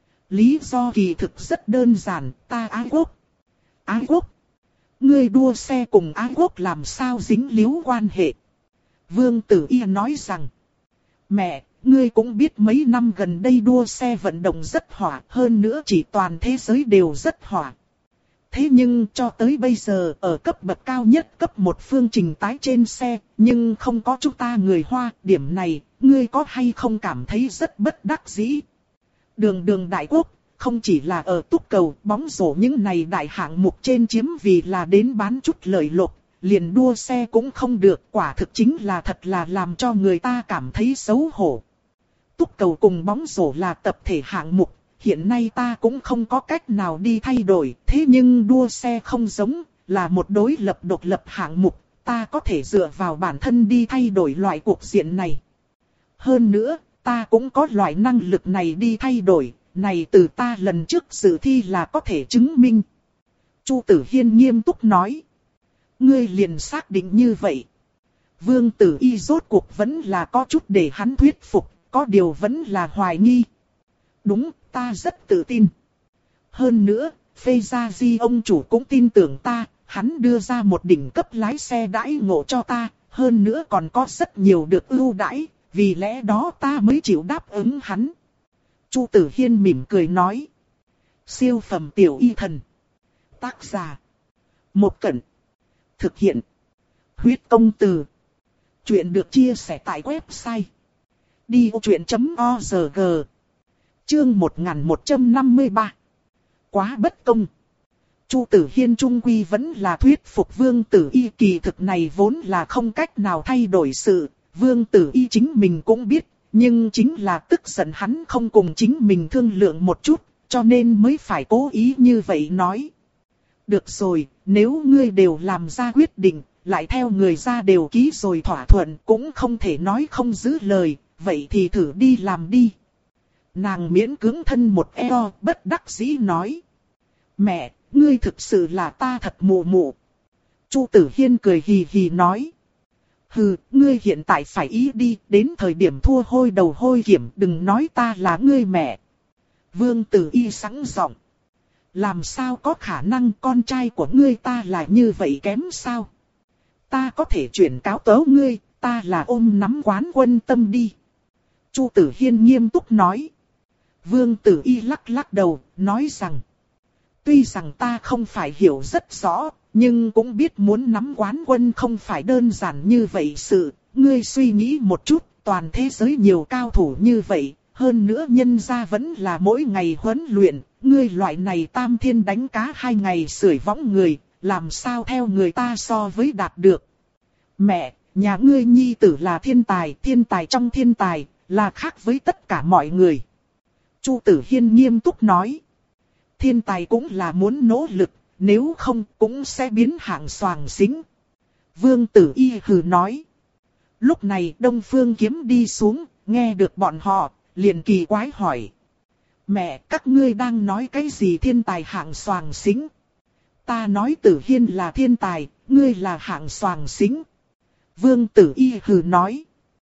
Lý do kỳ thực rất đơn giản, ta ái quốc. Ái quốc? Ngươi đua xe cùng ái quốc làm sao dính líu quan hệ? Vương Tử Y nói rằng. Mẹ, ngươi cũng biết mấy năm gần đây đua xe vận động rất hỏa, hơn nữa chỉ toàn thế giới đều rất hỏa. Thế nhưng cho tới bây giờ ở cấp bậc cao nhất cấp một phương trình tái trên xe, nhưng không có chúng ta người Hoa, điểm này, ngươi có hay không cảm thấy rất bất đắc dĩ? Đường đường đại quốc, không chỉ là ở túc cầu, bóng rổ những này đại hạng mục trên chiếm vì là đến bán chút lợi lộc, liền đua xe cũng không được, quả thực chính là thật là làm cho người ta cảm thấy xấu hổ. Túc cầu cùng bóng rổ là tập thể hạng mục, hiện nay ta cũng không có cách nào đi thay đổi, thế nhưng đua xe không giống, là một đối lập độc lập hạng mục, ta có thể dựa vào bản thân đi thay đổi loại cuộc diện này. Hơn nữa, ta cũng có loại năng lực này đi thay đổi, này từ ta lần trước dự thi là có thể chứng minh. Chu Tử Hiên nghiêm túc nói. Ngươi liền xác định như vậy. Vương Tử Y rốt cuộc vẫn là có chút để hắn thuyết phục, có điều vẫn là hoài nghi. Đúng, ta rất tự tin. Hơn nữa, Phê Gia Di ông chủ cũng tin tưởng ta, hắn đưa ra một đỉnh cấp lái xe đãi ngộ cho ta, hơn nữa còn có rất nhiều được ưu đãi, vì lẽ đó ta mới chịu đáp ứng hắn. Chu Tử Hiên mỉm cười nói. Siêu phẩm tiểu y thần. Tác giả. Một Cẩn. Thực hiện. Huyết công từ. Chuyện được chia sẻ tại website. đi ô chuyện chấm org. Chương một nghìn một trăm năm mươi ba. Quá bất công. Chu Tử Hiên trung quy vẫn là thuyết phục Vương Tử Y, kỳ thực này vốn là không cách nào thay đổi sự. Vương Tử Y chính mình cũng biết, nhưng chính là tức giận hắn không cùng chính mình thương lượng một chút, cho nên mới phải cố ý như vậy nói. Được rồi, nếu ngươi đều làm ra quyết định, lại theo người ra đều ký rồi thỏa thuận, cũng không thể nói không giữ lời, vậy thì thử đi làm đi. Nàng miễn cưỡng thân một eo, bất đắc dĩ nói. Mẹ, ngươi thực sự là ta thật mụ mụ. Chu Tử Hiên cười hì hì nói. Hừ, ngươi hiện tại phải ý đi, đến thời điểm thua hôi đầu hôi kiểm, đừng nói ta là ngươi mẹ. Vương Tử Y sẵn giọng. Làm sao có khả năng con trai của ngươi ta là như vậy kém sao? Ta có thể chuyển cáo tấu ngươi, ta là ôm nắm quán quân tâm đi. Chu Tử Hiên nghiêm túc nói. Vương Tử Y lắc lắc đầu, nói rằng. Tuy rằng ta không phải hiểu rất rõ, nhưng cũng biết muốn nắm quán quân không phải đơn giản như vậy sự. Ngươi suy nghĩ một chút, toàn thế giới nhiều cao thủ như vậy, hơn nữa nhân gia vẫn là mỗi ngày huấn luyện. Ngươi loại này tam thiên đánh cá hai ngày sưởi võng người, làm sao theo người ta so với đạt được. Mẹ, nhà ngươi nhi tử là thiên tài, thiên tài trong thiên tài, là khác với tất cả mọi người. Chu Tử Hiên nghiêm túc nói. Thiên tài cũng là muốn nỗ lực, nếu không cũng sẽ biến hạng xoàng xính. Vương Tử Y hừ nói. Lúc này Đông Phương Kiếm đi xuống, nghe được bọn họ, liền kỳ quái hỏi. Mẹ, các ngươi đang nói cái gì thiên tài hạng xoàng xính? Ta nói Tử Hiên là thiên tài, ngươi là hạng xoàng xính. Vương Tử Y hừ nói.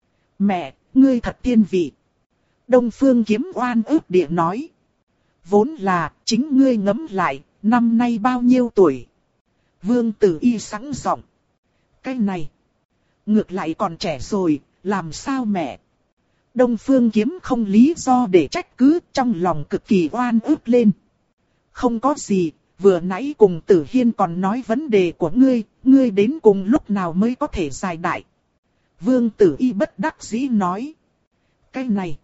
Mẹ, ngươi thật thiên vị. Đông Phương Kiếm oan ức địa nói. Vốn là, chính ngươi ngẫm lại, năm nay bao nhiêu tuổi? Vương Tử Y sẵn giọng. Cái này, ngược lại còn trẻ rồi, làm sao mẹ? Đông Phương Kiếm không lý do để trách cứ, trong lòng cực kỳ oan ức lên. Không có gì, vừa nãy cùng Tử Hiên còn nói vấn đề của ngươi, ngươi đến cùng lúc nào mới có thể giải đại. Vương Tử Y bất đắc dĩ nói. Cái này,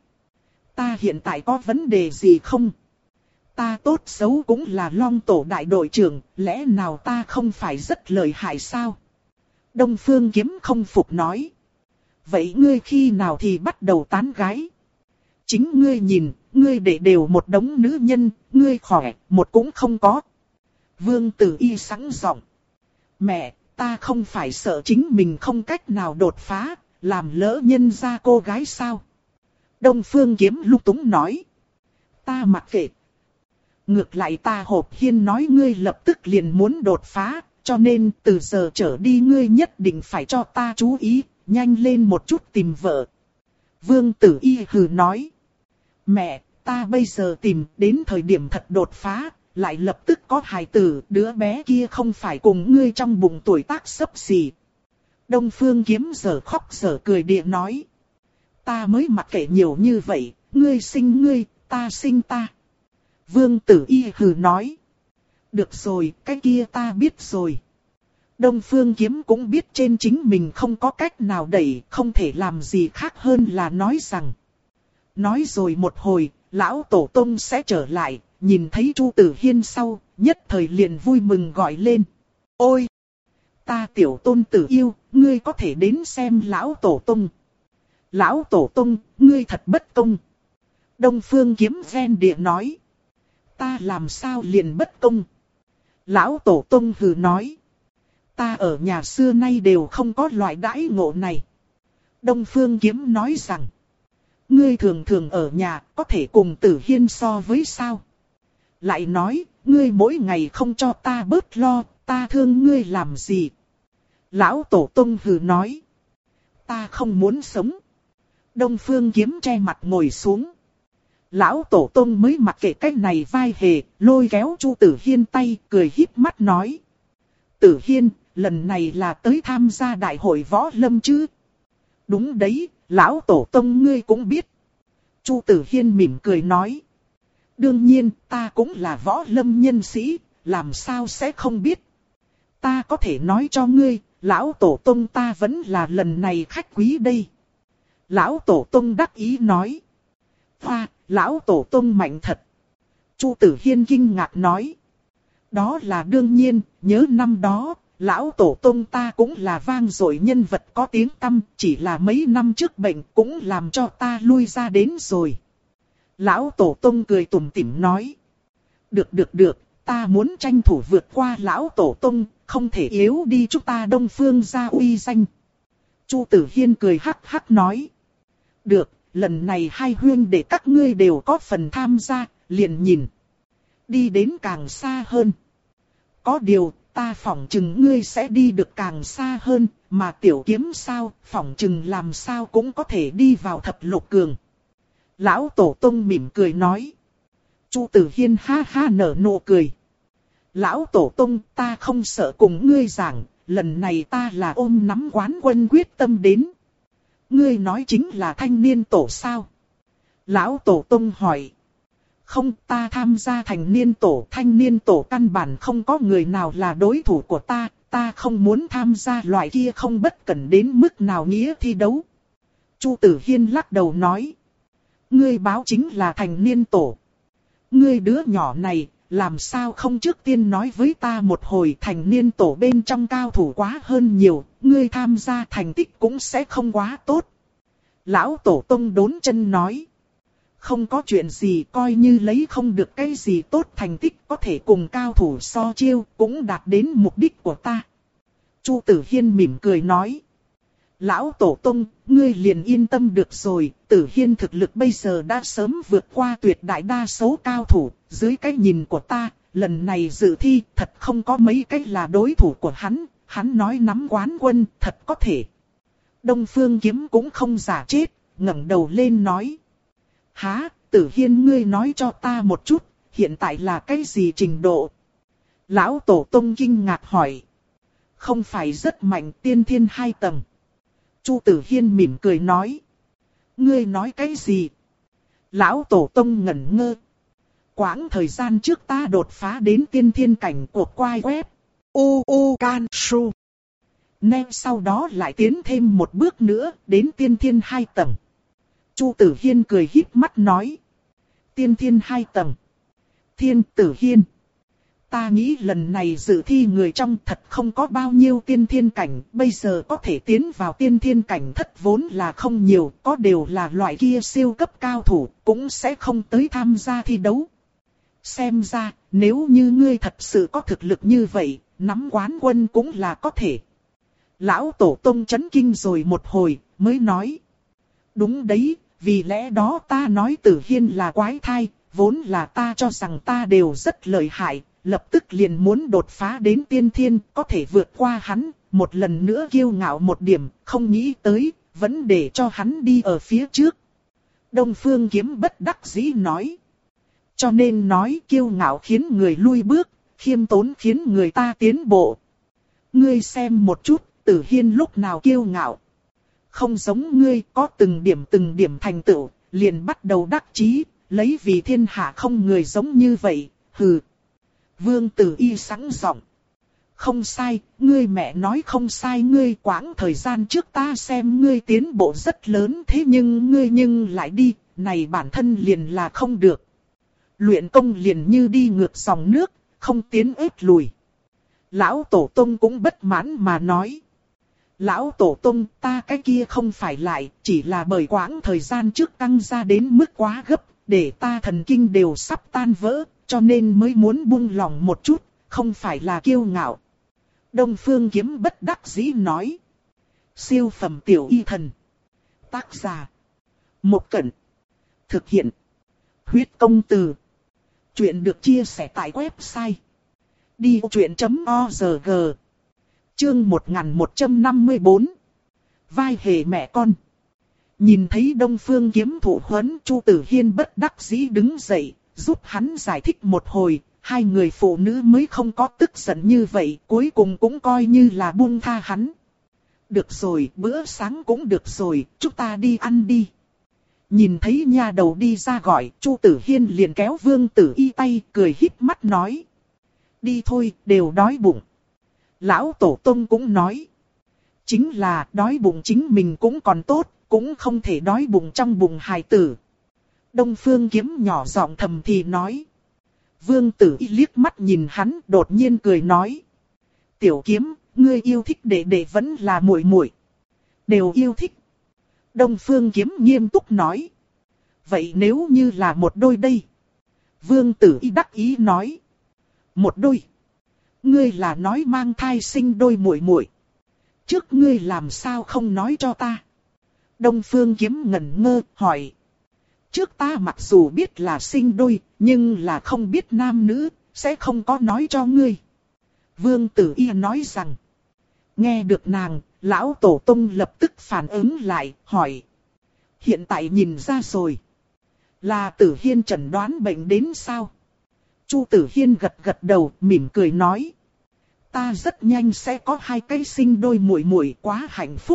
ta hiện tại có vấn đề gì không? Ta tốt xấu cũng là Long Tổ đại đội trưởng, lẽ nào ta không phải rất lợi hại sao? Đông Phương Kiếm không phục nói. Vậy ngươi khi nào thì bắt đầu tán gái? Chính ngươi nhìn, ngươi để đều một đống nữ nhân, ngươi khỏe, một cũng không có. Vương Tử Y sẵn giọng. Mẹ, ta không phải sợ chính mình không cách nào đột phá, làm lỡ nhân gia cô gái sao? Đông Phương Kiếm lúc túng nói. Ta mặc kệ. Ngược lại ta Hộp Hiên nói ngươi lập tức liền muốn đột phá, cho nên từ giờ trở đi ngươi nhất định phải cho ta chú ý, nhanh lên một chút tìm vợ. Vương Tử Y hừ nói. Mẹ, ta bây giờ tìm đến thời điểm thật đột phá, lại lập tức có hài tử, đứa bé kia không phải cùng ngươi trong bụng tuổi tác xấp xỉ. Đông Phương Kiếm giờ khóc giờ cười địa nói. Ta mới mặc kệ nhiều như vậy, ngươi sinh ngươi, ta sinh ta. Vương Tử Y hừ nói. Được rồi, cái kia ta biết rồi. Đông Phương Kiếm cũng biết trên chính mình không có cách nào đẩy, không thể làm gì khác hơn là nói rằng. Nói rồi một hồi, lão tổ tông sẽ trở lại, nhìn thấy Chu Tử Hiên sau, nhất thời liền vui mừng gọi lên. Ôi! Ta tiểu tôn tử yêu, ngươi có thể đến xem lão tổ tông. Lão tổ tông, ngươi thật bất công. Đông Phương Kiếm ven địa nói. Ta làm sao liền bất công? Lão tổ tông hừ nói. Ta ở nhà xưa nay đều không có loại đãi ngộ này. Đông Phương Kiếm nói rằng. Ngươi thường thường ở nhà có thể cùng Tử Hiên so với sao? Lại nói, ngươi mỗi ngày không cho ta bớt lo, ta thương ngươi làm gì? Lão Tổ Tông hừ nói. Ta không muốn sống. Đông Phương Kiếm che mặt ngồi xuống. Lão Tổ Tông mới mặc kệ cái này vai hề, lôi kéo Chu Tử Hiên tay, cười híp mắt nói. Tử Hiên, lần này là tới tham gia đại hội võ lâm chứ? Đúng đấy, Lão Tổ Tông ngươi cũng biết. Chu Tử Hiên mỉm cười nói. Đương nhiên, ta cũng là võ lâm nhân sĩ, làm sao sẽ không biết. Ta có thể nói cho ngươi, Lão Tổ Tông ta vẫn là lần này khách quý đây. Lão Tổ Tông đắc ý nói. Hoa, Lão Tổ Tông mạnh thật. Chu Tử Hiên kinh ngạc nói. Đó là đương nhiên, nhớ năm đó, Lão Tổ Tông ta cũng là vang dội nhân vật có tiếng tăm, chỉ là mấy năm trước bệnh cũng làm cho ta lui ra đến rồi. Lão Tổ Tông cười tủm tỉm nói. Được được được, ta muốn tranh thủ vượt qua Lão Tổ Tông, không thể yếu đi chúng ta Đông Phương gia uy danh. Chu Tử Hiên cười hắc hắc nói. Được, lần này hai huynh đệ các ngươi đều có phần tham gia, liền nhìn. Đi đến càng xa hơn. Có điều, ta phỏng chừng ngươi sẽ đi được càng xa hơn, mà tiểu kiếm sao, phỏng chừng làm sao cũng có thể đi vào thập lục cường. Lão Tổ Tông mỉm cười nói. Chu Tử Hiên ha ha nở nụ cười. Lão Tổ Tông, ta không sợ cùng ngươi giảng, lần này ta là ôm nắm quán quân quyết tâm đến. Ngươi nói chính là thanh niên tổ sao? Lão Tổ Tông hỏi. Không, ta tham gia thành niên tổ, thanh niên tổ căn bản không có người nào là đối thủ của ta, ta không muốn tham gia loại kia không bất cẩn đến mức nào nghĩa thi đấu. Chu Tử Hiên lắc đầu nói. Ngươi báo chính là thành niên tổ. Ngươi đứa nhỏ này, làm sao không trước tiên nói với ta một hồi thành niên tổ bên trong cao thủ quá hơn nhiều, ngươi tham gia thành tích cũng sẽ không quá tốt. Lão Tổ Tông đốn chân nói. Không có chuyện gì coi như lấy không được cái gì tốt thành tích có thể cùng cao thủ so chiêu cũng đạt đến mục đích của ta. Chu Tử Hiên mỉm cười nói. Lão Tổ Tông, ngươi liền yên tâm được rồi, Tử Hiên thực lực bây giờ đã sớm vượt qua tuyệt đại đa số cao thủ, dưới cái nhìn của ta, lần này dự thi thật không có mấy cái là đối thủ của hắn, hắn nói nắm quán quân thật có thể. Đông Phương Kiếm cũng không giả chết, ngẩng đầu lên nói. Hả, Tử Hiên ngươi nói cho ta một chút, hiện tại là cái gì trình độ? Lão Tổ Tông kinh ngạc hỏi. Không phải rất mạnh, tiên thiên hai tầng. Chu Tử Hiên mỉm cười nói. Ngươi nói cái gì? Lão Tổ Tông ngẩn ngơ. Quãng thời gian trước ta đột phá đến tiên thiên cảnh của quai web. U U Can Su. Nên sau đó lại tiến thêm một bước nữa đến tiên thiên hai tầng. Chu Tử Hiên cười híp mắt nói. Tiên thiên hai tầng. Thiên Tử Hiên. Ta nghĩ lần này dự thi người trong thật không có bao nhiêu tiên thiên cảnh, bây giờ có thể tiến vào tiên thiên cảnh thất vốn là không nhiều, có đều là loại kia siêu cấp cao thủ, cũng sẽ không tới tham gia thi đấu. Xem ra, nếu như ngươi thật sự có thực lực như vậy, nắm quán quân cũng là có thể. Lão Tổ Tông chấn kinh rồi một hồi, mới nói. Đúng đấy, vì lẽ đó ta nói Tử Hiên là quái thai, vốn là ta cho rằng ta đều rất lợi hại. Lập tức liền muốn đột phá đến tiên thiên, có thể vượt qua hắn, một lần nữa kiêu ngạo một điểm, không nghĩ tới, vẫn để cho hắn đi ở phía trước. Đông Phương Kiếm bất đắc dĩ nói. Cho nên nói kiêu ngạo khiến người lui bước, khiêm tốn khiến người ta tiến bộ. Ngươi xem một chút, Tử Hiên lúc nào kiêu ngạo. Không giống ngươi có từng điểm từng điểm thành tựu, liền bắt đầu đắc chí, lấy vì thiên hạ không người giống như vậy, hừ. Vương Tử Y sẵn giọng. Không sai, ngươi mẹ nói không sai, ngươi quãng thời gian trước ta xem ngươi tiến bộ rất lớn, thế nhưng ngươi nhưng lại đi, này bản thân liền là không được. Luyện công liền như đi ngược dòng nước, không tiến ép lùi. Lão Tổ Tông cũng bất mãn mà nói. Lão Tổ Tông, ta cái kia không phải lại, chỉ là bởi quãng thời gian trước căng ra đến mức quá gấp, để ta thần kinh đều sắp tan vỡ. Cho nên mới muốn buông lòng một chút, không phải là kiêu ngạo. Đông Phương Kiếm bất đắc dĩ nói. Siêu phẩm tiểu y thần. Tác giả. Một Cẩn. Thực hiện. Huyết công từ. Chuyện được chia sẻ tại website. đi vô chuyện chấm org. Chương một nghìn một trăm năm mươi bốn. Vai hề mẹ con. Nhìn thấy Đông Phương Kiếm thủ huấn, Chu Tử Hiên bất đắc dĩ đứng dậy. Giúp hắn giải thích một hồi, hai người phụ nữ mới không có tức giận như vậy, cuối cùng cũng coi như là buông tha hắn. Được rồi, bữa sáng cũng được rồi, chúng ta đi ăn đi. Nhìn thấy nha đầu đi ra gọi, Chu Tử Hiên liền kéo Vương Tử Y tay, cười híp mắt nói. Đi thôi, đều đói bụng. Lão Tổ Tông cũng nói. Chính là đói bụng chính mình cũng còn tốt, cũng không thể đói bụng trong bụng hài tử. Đông Phương Kiếm nhỏ giọng thầm thì nói. Vương Tử Y liếc mắt nhìn hắn, đột nhiên cười nói. Tiểu Kiếm, ngươi yêu thích đệ đệ vẫn là muội muội? Đều yêu thích. Đông Phương Kiếm nghiêm túc nói. Vậy nếu như là một đôi đây? Vương Tử Y đắc ý nói. Một đôi? Ngươi là nói mang thai sinh đôi muội muội? Trước ngươi làm sao không nói cho ta? Đông Phương Kiếm ngẩn ngơ, hỏi. Trước ta mặc dù biết là sinh đôi, nhưng là không biết nam nữ, sẽ không có nói cho ngươi. Vương Tử Y nói rằng. Nghe được nàng, Lão Tổ Tông lập tức phản ứng lại, hỏi. Hiện tại nhìn ra rồi. Là Tử Hiên chẩn đoán bệnh đến sao? Chu Tử Hiên gật gật đầu, mỉm cười nói. Ta rất nhanh sẽ có hai cái sinh đôi muội muội, quá hạnh phúc.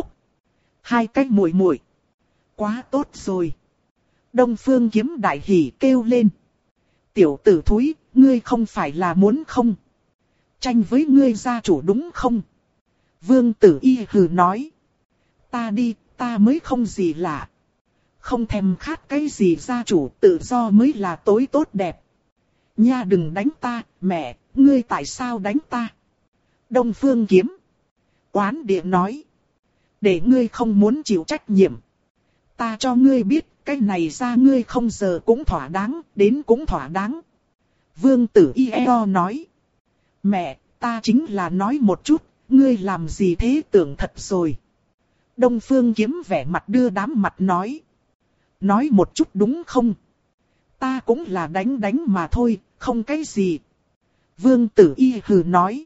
Hai cái muội muội, quá tốt rồi. Đông Phương Kiếm đại hỉ kêu lên. Tiểu tử thúi, ngươi không phải là muốn không? Tranh với ngươi gia chủ đúng không? Vương Tử Y hừ nói. Ta đi, ta mới không gì lạ. Không thèm khát cái gì gia chủ, tự do mới là tối tốt đẹp. Nha đừng đánh ta, mẹ, ngươi tại sao đánh ta? Đông Phương Kiếm. Oán địa nói. Để ngươi không muốn chịu trách nhiệm. Ta cho ngươi biết, cái này ra ngươi không giờ cũng thỏa đáng, đến cũng thỏa đáng. Vương Tử Y eo nói. Mẹ, ta chính là nói một chút, ngươi làm gì thế tưởng thật rồi. Đông Phương Kiếm vẻ mặt đưa đám mặt nói. Nói một chút đúng không? Ta cũng là đánh đánh mà thôi, không cái gì. Vương Tử Y hừ nói.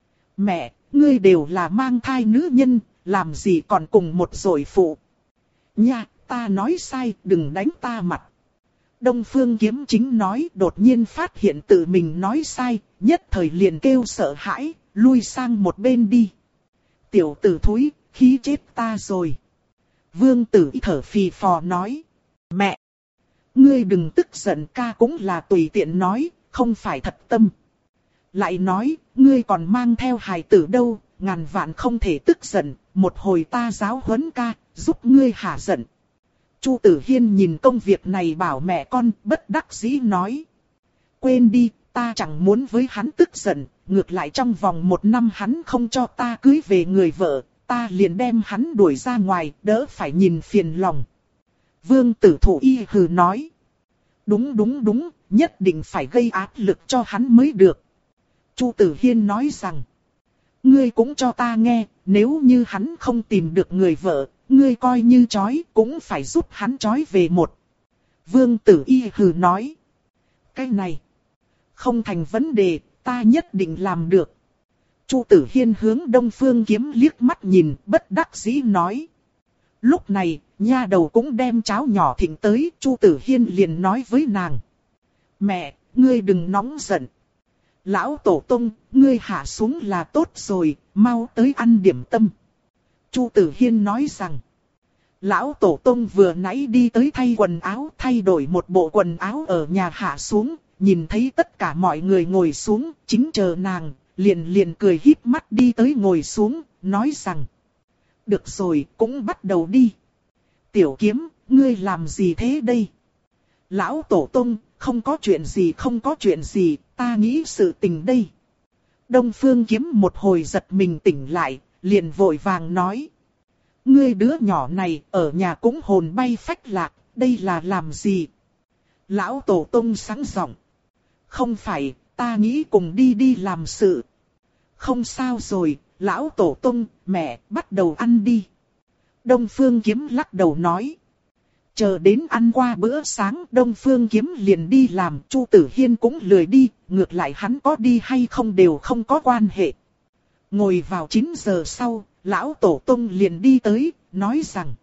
Mẹ, ngươi đều là mang thai nữ nhân, làm gì còn cùng một rồi phụ. Nha, ta nói sai, đừng đánh ta mặt. Đông Phương Kiếm chính nói, đột nhiên phát hiện tự mình nói sai, nhất thời liền kêu sợ hãi, lui sang một bên đi. Tiểu tử thúi, khí chết ta rồi. Vương Tử Y thở phì phò nói. Mẹ! Ngươi đừng tức giận, ca cũng là tùy tiện nói, không phải thật tâm. Lại nói, ngươi còn mang theo hài tử đâu, ngàn vạn không thể tức giận, một hồi ta giáo huấn ca, giúp ngươi hạ giận. Chu Tử Hiên nhìn công việc này bảo mẹ con, bất đắc dĩ nói. Quên đi, ta chẳng muốn với hắn tức giận, ngược lại trong vòng một năm hắn không cho ta cưới về người vợ, ta liền đem hắn đuổi ra ngoài, đỡ phải nhìn phiền lòng. Vương Tử Thụ Y hừ nói. Đúng đúng đúng, nhất định phải gây áp lực cho hắn mới được. Chu Tử Hiên nói rằng. Ngươi cũng cho ta nghe, nếu như hắn không tìm được người vợ, ngươi coi như chói cũng phải giúp hắn chói về một. Vương Tử Y hừ nói. Cái này, không thành vấn đề, ta nhất định làm được. Chu Tử Hiên hướng Đông Phương Kiếm liếc mắt nhìn, bất đắc dĩ nói. Lúc này, nha đầu cũng đem cháo nhỏ thịnh tới, Chu Tử Hiên liền nói với nàng. Mẹ, ngươi đừng nóng giận. Lão Tổ Tông, ngươi hạ xuống là tốt rồi, mau tới ăn điểm tâm. Chu Tử Hiên nói rằng. Lão Tổ Tông vừa nãy đi tới thay quần áo, thay đổi một bộ quần áo ở nhà hạ xuống, nhìn thấy tất cả mọi người ngồi xuống, chính chờ nàng, liền liền cười híp mắt đi tới ngồi xuống, nói rằng. Được rồi, cũng bắt đầu đi. Tiểu Kiếm, ngươi làm gì thế đây? Lão Tổ Tông, không có chuyện gì không có chuyện gì, ta nghĩ sự tình đây. Đông Phương Kiếm một hồi giật mình tỉnh lại, liền vội vàng nói. Ngươi đứa nhỏ này ở nhà cũng hồn bay phách lạc, đây là làm gì? Lão Tổ Tông sáng giọng. Không phải, ta nghĩ cùng đi đi làm sự. Không sao rồi, Lão Tổ Tông, mẹ, bắt đầu ăn đi. Đông Phương Kiếm lắc đầu nói. Chờ đến ăn qua bữa sáng, Đông Phương Kiếm liền đi làm, Chu Tử Hiên cũng lười đi, ngược lại hắn có đi hay không đều không có quan hệ. Ngồi vào chín giờ sau, Lão Tổ Tông liền đi tới, nói rằng.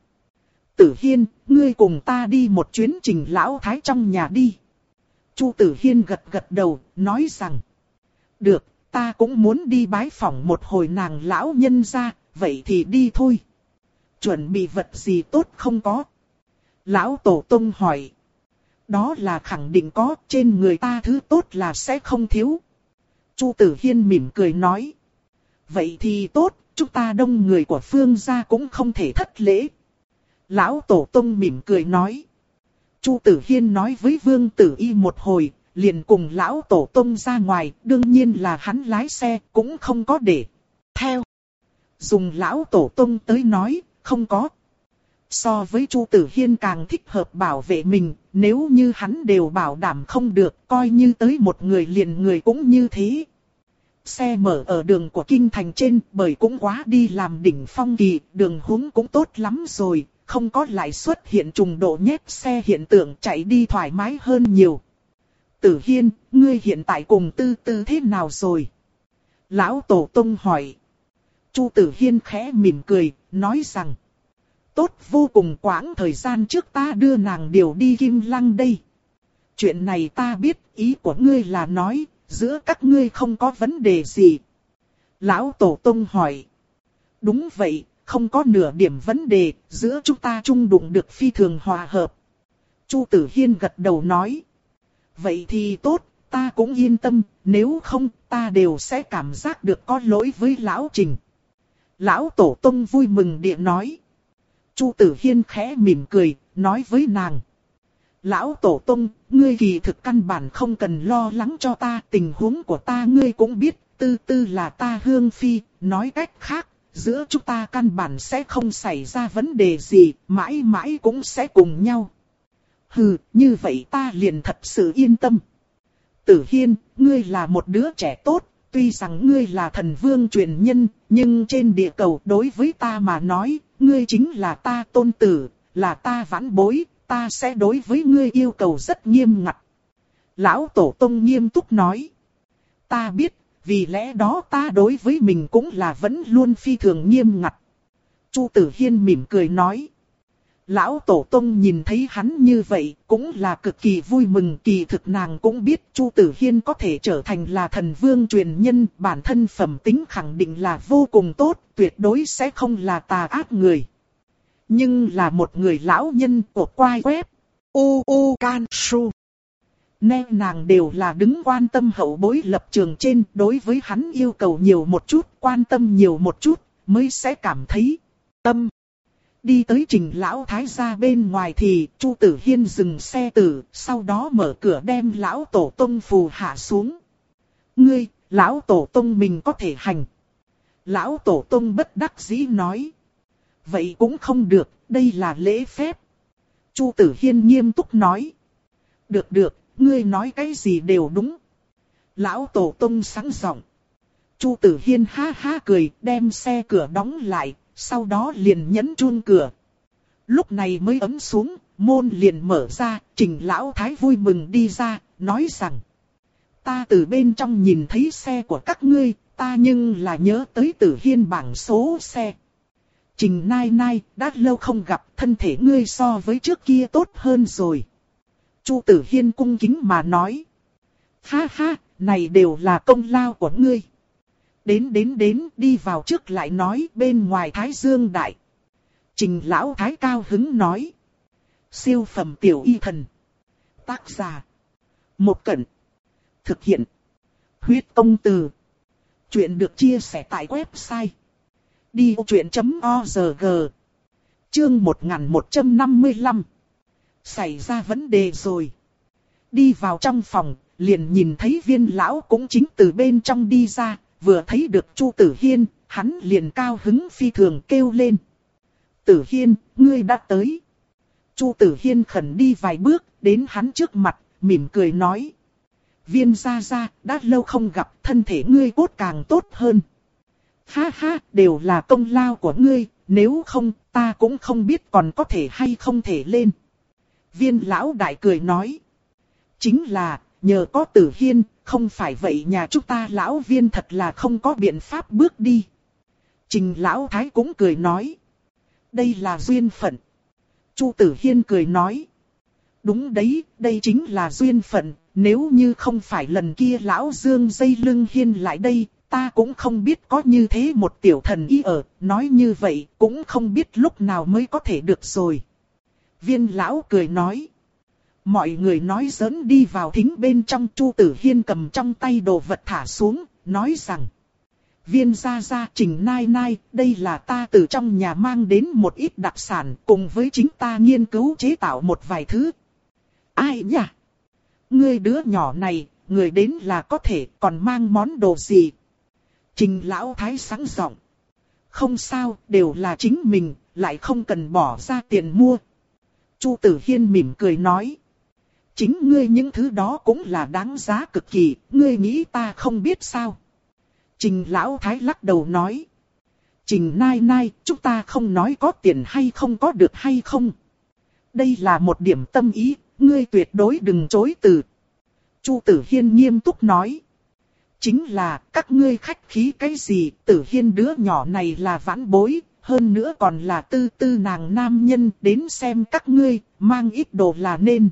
Tử Hiên, ngươi cùng ta đi một chuyến Trình Lão Thái trong nhà đi. Chu Tử Hiên gật gật đầu, nói rằng. Được, ta cũng muốn đi bái phỏng một hồi nàng lão nhân ra, vậy thì đi thôi. Chuẩn bị vật gì tốt không có? Lão Tổ Tông hỏi. Đó là khẳng định có, trên người ta thứ tốt là sẽ không thiếu. Chu Tử Hiên mỉm cười nói. Vậy thì tốt, chúng ta đông người của Phương gia cũng không thể thất lễ. Lão Tổ Tông mỉm cười nói. Chu Tử Hiên nói với Vương Tử Y một hồi, liền cùng Lão Tổ Tông ra ngoài, đương nhiên là hắn lái xe, cũng không có để theo. Dùng Lão Tổ Tông tới nói, không có. So với Chu Tử Hiên càng thích hợp bảo vệ mình, nếu như hắn đều bảo đảm không được, coi như tới một người liền người cũng như thế. Xe mở ở đường của kinh thành trên, bởi cũng quá đi làm đỉnh phong kỳ, đường huống cũng tốt lắm rồi, không có lại xuất hiện trùng độ nhét xe hiện tượng, chạy đi thoải mái hơn nhiều. Tử Hiên, ngươi hiện tại cùng Tư Tư thế nào rồi? Lão Tổ Tông hỏi. Chu Tử Hiên khẽ mỉm cười, nói rằng. Tốt vô cùng, quãng thời gian trước ta đưa nàng điều đi Kim Lăng đây. Chuyện này ta biết, ý của ngươi là nói, giữa các ngươi không có vấn đề gì. Lão Tổ Tông hỏi. Đúng vậy, không có nửa điểm vấn đề, giữa chúng ta chung đụng được phi thường hòa hợp. Chu Tử Hiên gật đầu nói. Vậy thì tốt, ta cũng yên tâm, nếu không ta đều sẽ cảm giác được có lỗi với Lão Trình. Lão Tổ Tông vui mừng địa nói. Chu Tử Hiên khẽ mỉm cười, nói với nàng. Lão Tổ Tông, ngươi kỳ thực căn bản không cần lo lắng cho ta, tình huống của ta ngươi cũng biết, Tư Tư là ta hương phi, nói cách khác, giữa chúng ta căn bản sẽ không xảy ra vấn đề gì, mãi mãi cũng sẽ cùng nhau. Hừ, như vậy ta liền thật sự yên tâm. Tử Hiên, ngươi là một đứa trẻ tốt, tuy rằng ngươi là thần vương truyền nhân, nhưng trên địa cầu đối với ta mà nói, ngươi chính là ta tôn tử, là ta vãn bối, ta sẽ đối với ngươi yêu cầu rất nghiêm ngặt. Lão Tổ Tông nghiêm túc nói. Ta biết, vì lẽ đó ta đối với mình cũng là vẫn luôn phi thường nghiêm ngặt. Chu Tử Hiên mỉm cười nói. Lão Tổ Tông nhìn thấy hắn như vậy, cũng là cực kỳ vui mừng, kỳ thực nàng cũng biết Chu Tử Hiên có thể trở thành là thần vương truyền nhân, bản thân phẩm tính khẳng định là vô cùng tốt, tuyệt đối sẽ không là tà ác người. Nhưng là một người lão nhân của quai quép. U U Can Su. Nè nàng đều là đứng quan tâm hậu bối lập trường trên, đối với hắn yêu cầu nhiều một chút, quan tâm nhiều một chút, mới sẽ cảm thấy tâm. Đi tới Trình lão thái gia bên ngoài thì Chu Tử Hiên dừng xe tử, sau đó mở cửa đem lão tổ tông phù hạ xuống. Ngươi, lão tổ tông mình có thể hành. Lão tổ tông bất đắc dĩ nói. Vậy cũng không được, đây là lễ phép. Chu Tử Hiên nghiêm túc nói. Được được, ngươi nói cái gì đều đúng. Lão tổ tông sáng giọng. Chu Tử Hiên ha ha cười, đem xe cửa đóng lại, sau đó liền nhấn chuông cửa. Lúc này mới ấm xuống, môn liền mở ra, Trình lão thái vui mừng đi ra, nói rằng. Ta từ bên trong nhìn thấy xe của các ngươi, ta nhưng là nhớ tới Tử Hiên bảng số xe. Trình nai nai, đã lâu không gặp, thân thể ngươi so với trước kia tốt hơn rồi. Chu Tử Hiên cung kính mà nói. Ha ha, này đều là công lao của ngươi. Đến đến đến, đi vào trước lại nói bên ngoài Thái Dương Đại. Trình lão thái cao hứng nói. Siêu phẩm tiểu y thần. Tác giả. Một Cẩn. Thực hiện. Huyết công từ. Chuyện được chia sẻ tại website. đi ô chuyện chấm org. Chương một nghìn một trăm năm mươi lăm. Xảy ra vấn đề rồi. Đi vào trong phòng, liền nhìn thấy Viên lão cũng chính từ bên trong đi ra, vừa thấy được Chu Tử Hiên, hắn liền cao hứng phi thường kêu lên. Tử Hiên, ngươi đã tới. Chu Tử Hiên khẩn đi vài bước, đến hắn trước mặt, mỉm cười nói. Viên gia gia, đã lâu không gặp, thân thể ngươi cốt càng tốt hơn. Ha ha, đều là công lao của ngươi, nếu không, ta cũng không biết còn có thể hay không thể lên. Viên lão đại cười nói. Chính là, nhờ có Tử Hiên, không phải vậy nhà chúng ta lão Viên thật là không có biện pháp bước đi. Trình lão thái cũng cười nói. Đây là duyên phận. Chu Tử Hiên cười nói. Đúng đấy, đây chính là duyên phận, nếu như không phải lần kia lão Dương dây lưng Hiên lại đây, ta cũng không biết có như thế một tiểu thần y ở, nói như vậy cũng không biết lúc nào mới có thể được rồi. Viên lão cười nói. Mọi người nói giỡn đi vào thính bên trong. Chu Tử Hiên cầm trong tay đồ vật thả xuống, nói rằng. Viên gia gia, Trình nai nai, đây là ta từ trong nhà mang đến một ít đặc sản, cùng với chính ta nghiên cứu chế tạo một vài thứ. Ai nhỉ? Ngươi đứa nhỏ này, người đến là có thể, còn mang món đồ gì? Trình lão thái sáng giọng. Không sao, đều là chính mình, lại không cần bỏ ra tiền mua. Chu Tử Hiên mỉm cười nói. Chính ngươi những thứ đó cũng là đáng giá cực kỳ, ngươi nghĩ ta không biết sao? Trình lão thái lắc đầu nói. Trình nai nai, chúng ta không nói có tiền hay không có được hay không. Đây là một điểm tâm ý, ngươi tuyệt đối đừng chối từ. Chu Tử Hiên nghiêm túc nói. Chính là, các ngươi khách khí cái gì, Tử Hiên đứa nhỏ này là vãn bối, hơn nữa còn là tư tư nàng nam nhân, đến xem các ngươi, mang ít đồ là nên.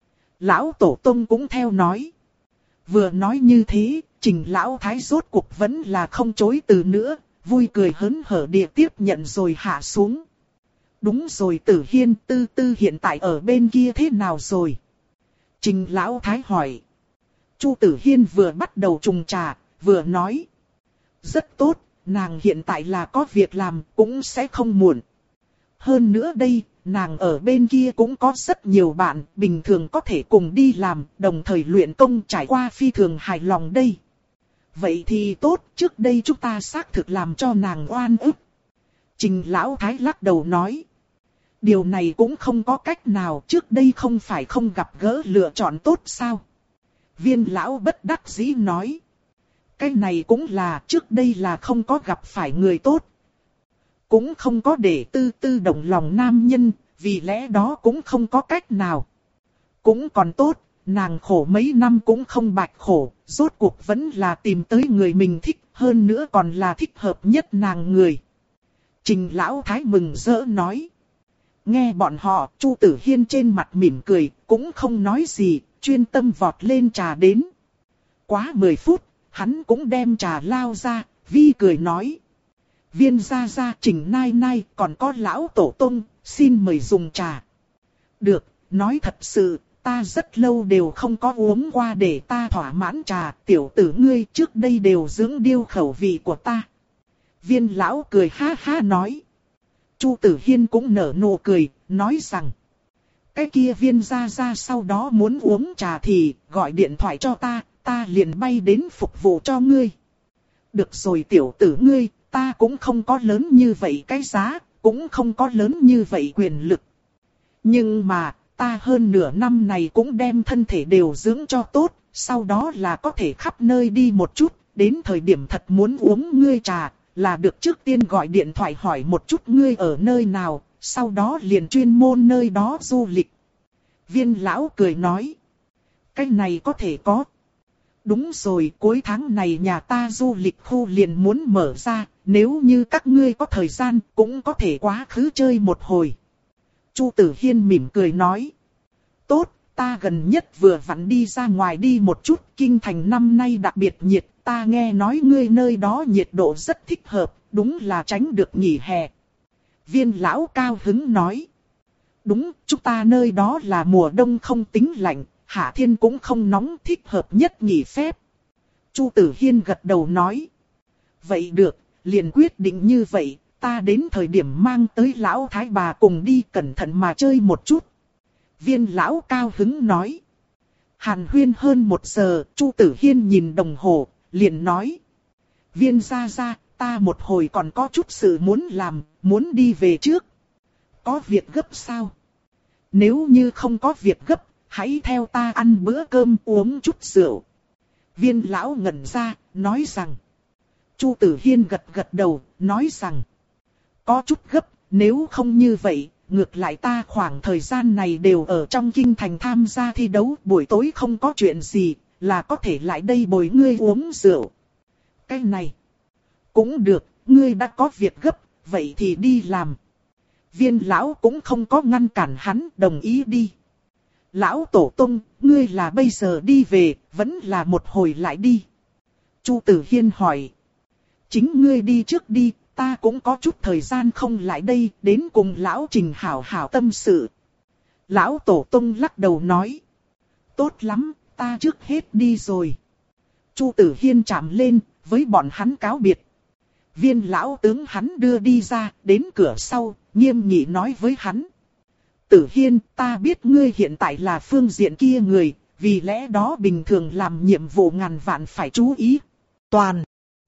Lão Tổ Tông cũng theo nói. Vừa nói như thế, Trình lão thái rốt cuộc vẫn là không chối từ nữa, vui cười hớn hở địa tiếp nhận rồi hạ xuống. Đúng rồi Tử Hiên, tư tư hiện tại ở bên kia thế nào rồi? Trình lão thái hỏi. Chu Tử Hiên vừa bắt đầu trùng trà, vừa nói. Rất tốt, nàng hiện tại là có việc làm, cũng sẽ không muộn. Hơn nữa đây, nàng ở bên kia cũng có rất nhiều bạn, bình thường có thể cùng đi làm, đồng thời luyện công trải qua phi thường hài lòng đây. Vậy thì tốt, trước đây chúng ta xác thực làm cho nàng oan ức. Trình lão thái lắc đầu nói. Điều này cũng không có cách nào, trước đây không phải không gặp gỡ lựa chọn tốt sao? Viên lão bất đắc dĩ nói. Cái này cũng là, trước đây là không có gặp phải người tốt. Cũng không có để tư tư động lòng nam nhân, vì lẽ đó cũng không có cách nào. Cũng còn tốt, nàng khổ mấy năm cũng không bạch khổ, rốt cuộc vẫn là tìm tới người mình thích, hơn nữa còn là thích hợp nhất nàng người. Trình lão thái mừng rỡ nói. Nghe bọn họ, Chu Tử Hiên trên mặt mỉm cười, cũng không nói gì, chuyên tâm vọt lên trà đến. Quá mười phút, hắn cũng đem trà lao ra, vi cười nói. Viên gia gia, Trình Nai Nai, còn có lão tổ tông, xin mời dùng trà. Được, nói thật sự, ta rất lâu đều không có uống qua để ta thỏa mãn trà, tiểu tử ngươi trước đây đều dưỡng điêu khẩu vị của ta. Viên lão cười ha ha nói. Chu Tử Hiên cũng nở nụ cười, nói rằng. Cái kia Viên gia gia sau đó muốn uống trà thì gọi điện thoại cho ta, ta liền bay đến phục vụ cho ngươi. Được rồi tiểu tử ngươi, ta cũng không có lớn như vậy cái giá, cũng không có lớn như vậy quyền lực. Nhưng mà, ta hơn nửa năm này cũng đem thân thể đều dưỡng cho tốt, sau đó là có thể khắp nơi đi một chút, đến thời điểm thật muốn uống ngươi trà, là được trước tiên gọi điện thoại hỏi một chút ngươi ở nơi nào, sau đó liền chuyên môn nơi đó du lịch. Viên lão cười nói, cái này có thể có. Đúng rồi, cuối tháng này nhà ta du lịch khu liền muốn mở ra, nếu như các ngươi có thời gian cũng có thể quá khứ chơi một hồi. Chu Tử Hiên mỉm cười nói. Tốt, ta gần nhất vừa vặn đi ra ngoài đi một chút, kinh thành năm nay đặc biệt nhiệt, ta nghe nói ngươi nơi đó nhiệt độ rất thích hợp, đúng là tránh được nghỉ hè. Viên lão cao hứng nói. Đúng, chúng ta nơi đó là mùa đông không tính lạnh, hạ thiên cũng không nóng, thích hợp nhất nghỉ phép. Chu Tử Hiên gật đầu nói. Vậy được, liền quyết định như vậy, ta đến thời điểm mang tới lão thái bà cùng đi cẩn thận mà chơi một chút. Viên lão cao hứng nói. Hàn huyên hơn một giờ, Chu Tử Hiên nhìn đồng hồ, liền nói. Viên gia gia, ta một hồi còn có chút sự muốn làm, muốn đi về trước. Có việc gấp sao? Nếu như không có việc gấp, hãy theo ta ăn bữa cơm uống chút rượu. Viên lão ngẩn ra, nói rằng. Chu Tử Hiên gật gật đầu, nói rằng. Có chút gấp, nếu không như vậy, ngược lại ta khoảng thời gian này đều ở trong kinh thành tham gia thi đấu, buổi tối không có chuyện gì, là có thể lại đây bồi ngươi uống rượu. Cái này, cũng được, ngươi đã có việc gấp, vậy thì đi làm. Viên lão cũng không có ngăn cản hắn, đồng ý đi. Lão tổ tông, ngươi là bây giờ đi về, vẫn là một hồi lại đi. Chu Tử Hiên hỏi. Chính ngươi đi trước đi, ta cũng có chút thời gian không lại đây, đến cùng lão Trình hảo hảo tâm sự. Lão tổ tông lắc đầu nói. Tốt lắm, ta trước hết đi rồi. Chu Tử Hiên chạm lên, với bọn hắn cáo biệt. Viên lão tướng hắn đưa đi ra, đến cửa sau, nghiêm nghị nói với hắn. Tử Hiên, ta biết ngươi hiện tại là phương diện kia người, vì lẽ đó bình thường làm nhiệm vụ ngàn vạn phải chú ý. Toàn,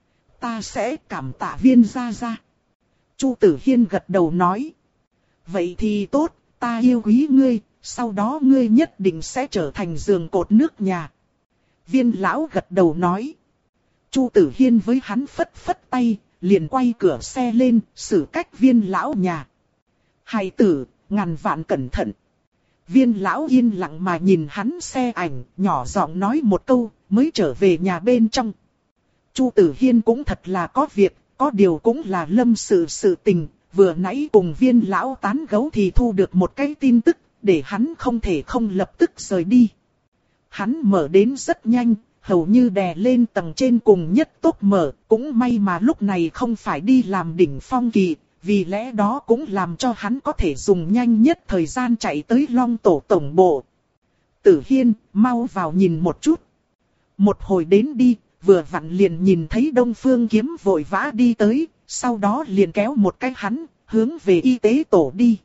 ta sẽ cảm tạ Viên gia gia. Chu Tử Hiên gật đầu nói. Vậy thì tốt, ta yêu quý ngươi, sau đó ngươi nhất định sẽ trở thành giường cột nước nhà. Viên lão gật đầu nói. Chu Tử Hiên với hắn phất phất tay, liền quay cửa xe lên, xử cách viên lão nhà. Hài tử, ngàn vạn cẩn thận. Viên lão yên lặng mà nhìn hắn xe ảnh, nhỏ giọng nói một câu, mới trở về nhà bên trong. Chu Tử Hiên cũng thật là có việc, có điều cũng là lâm sự sự tình, vừa nãy cùng viên lão tán gẫu thì thu được một cái tin tức, để hắn không thể không lập tức rời đi. Hắn mở đến rất nhanh, hầu như đè lên tầng trên cùng nhất tốc mở, cũng may mà lúc này không phải đi làm đỉnh phong kỳ, vì lẽ đó cũng làm cho hắn có thể dùng nhanh nhất thời gian chạy tới Long Tổ tổng bộ. Tử Hiên, mau vào nhìn một chút. Một hồi đến đi, vừa vặn liền nhìn thấy Đông Phương Kiếm vội vã đi tới, sau đó liền kéo một cái hắn, hướng về y tế tổ đi.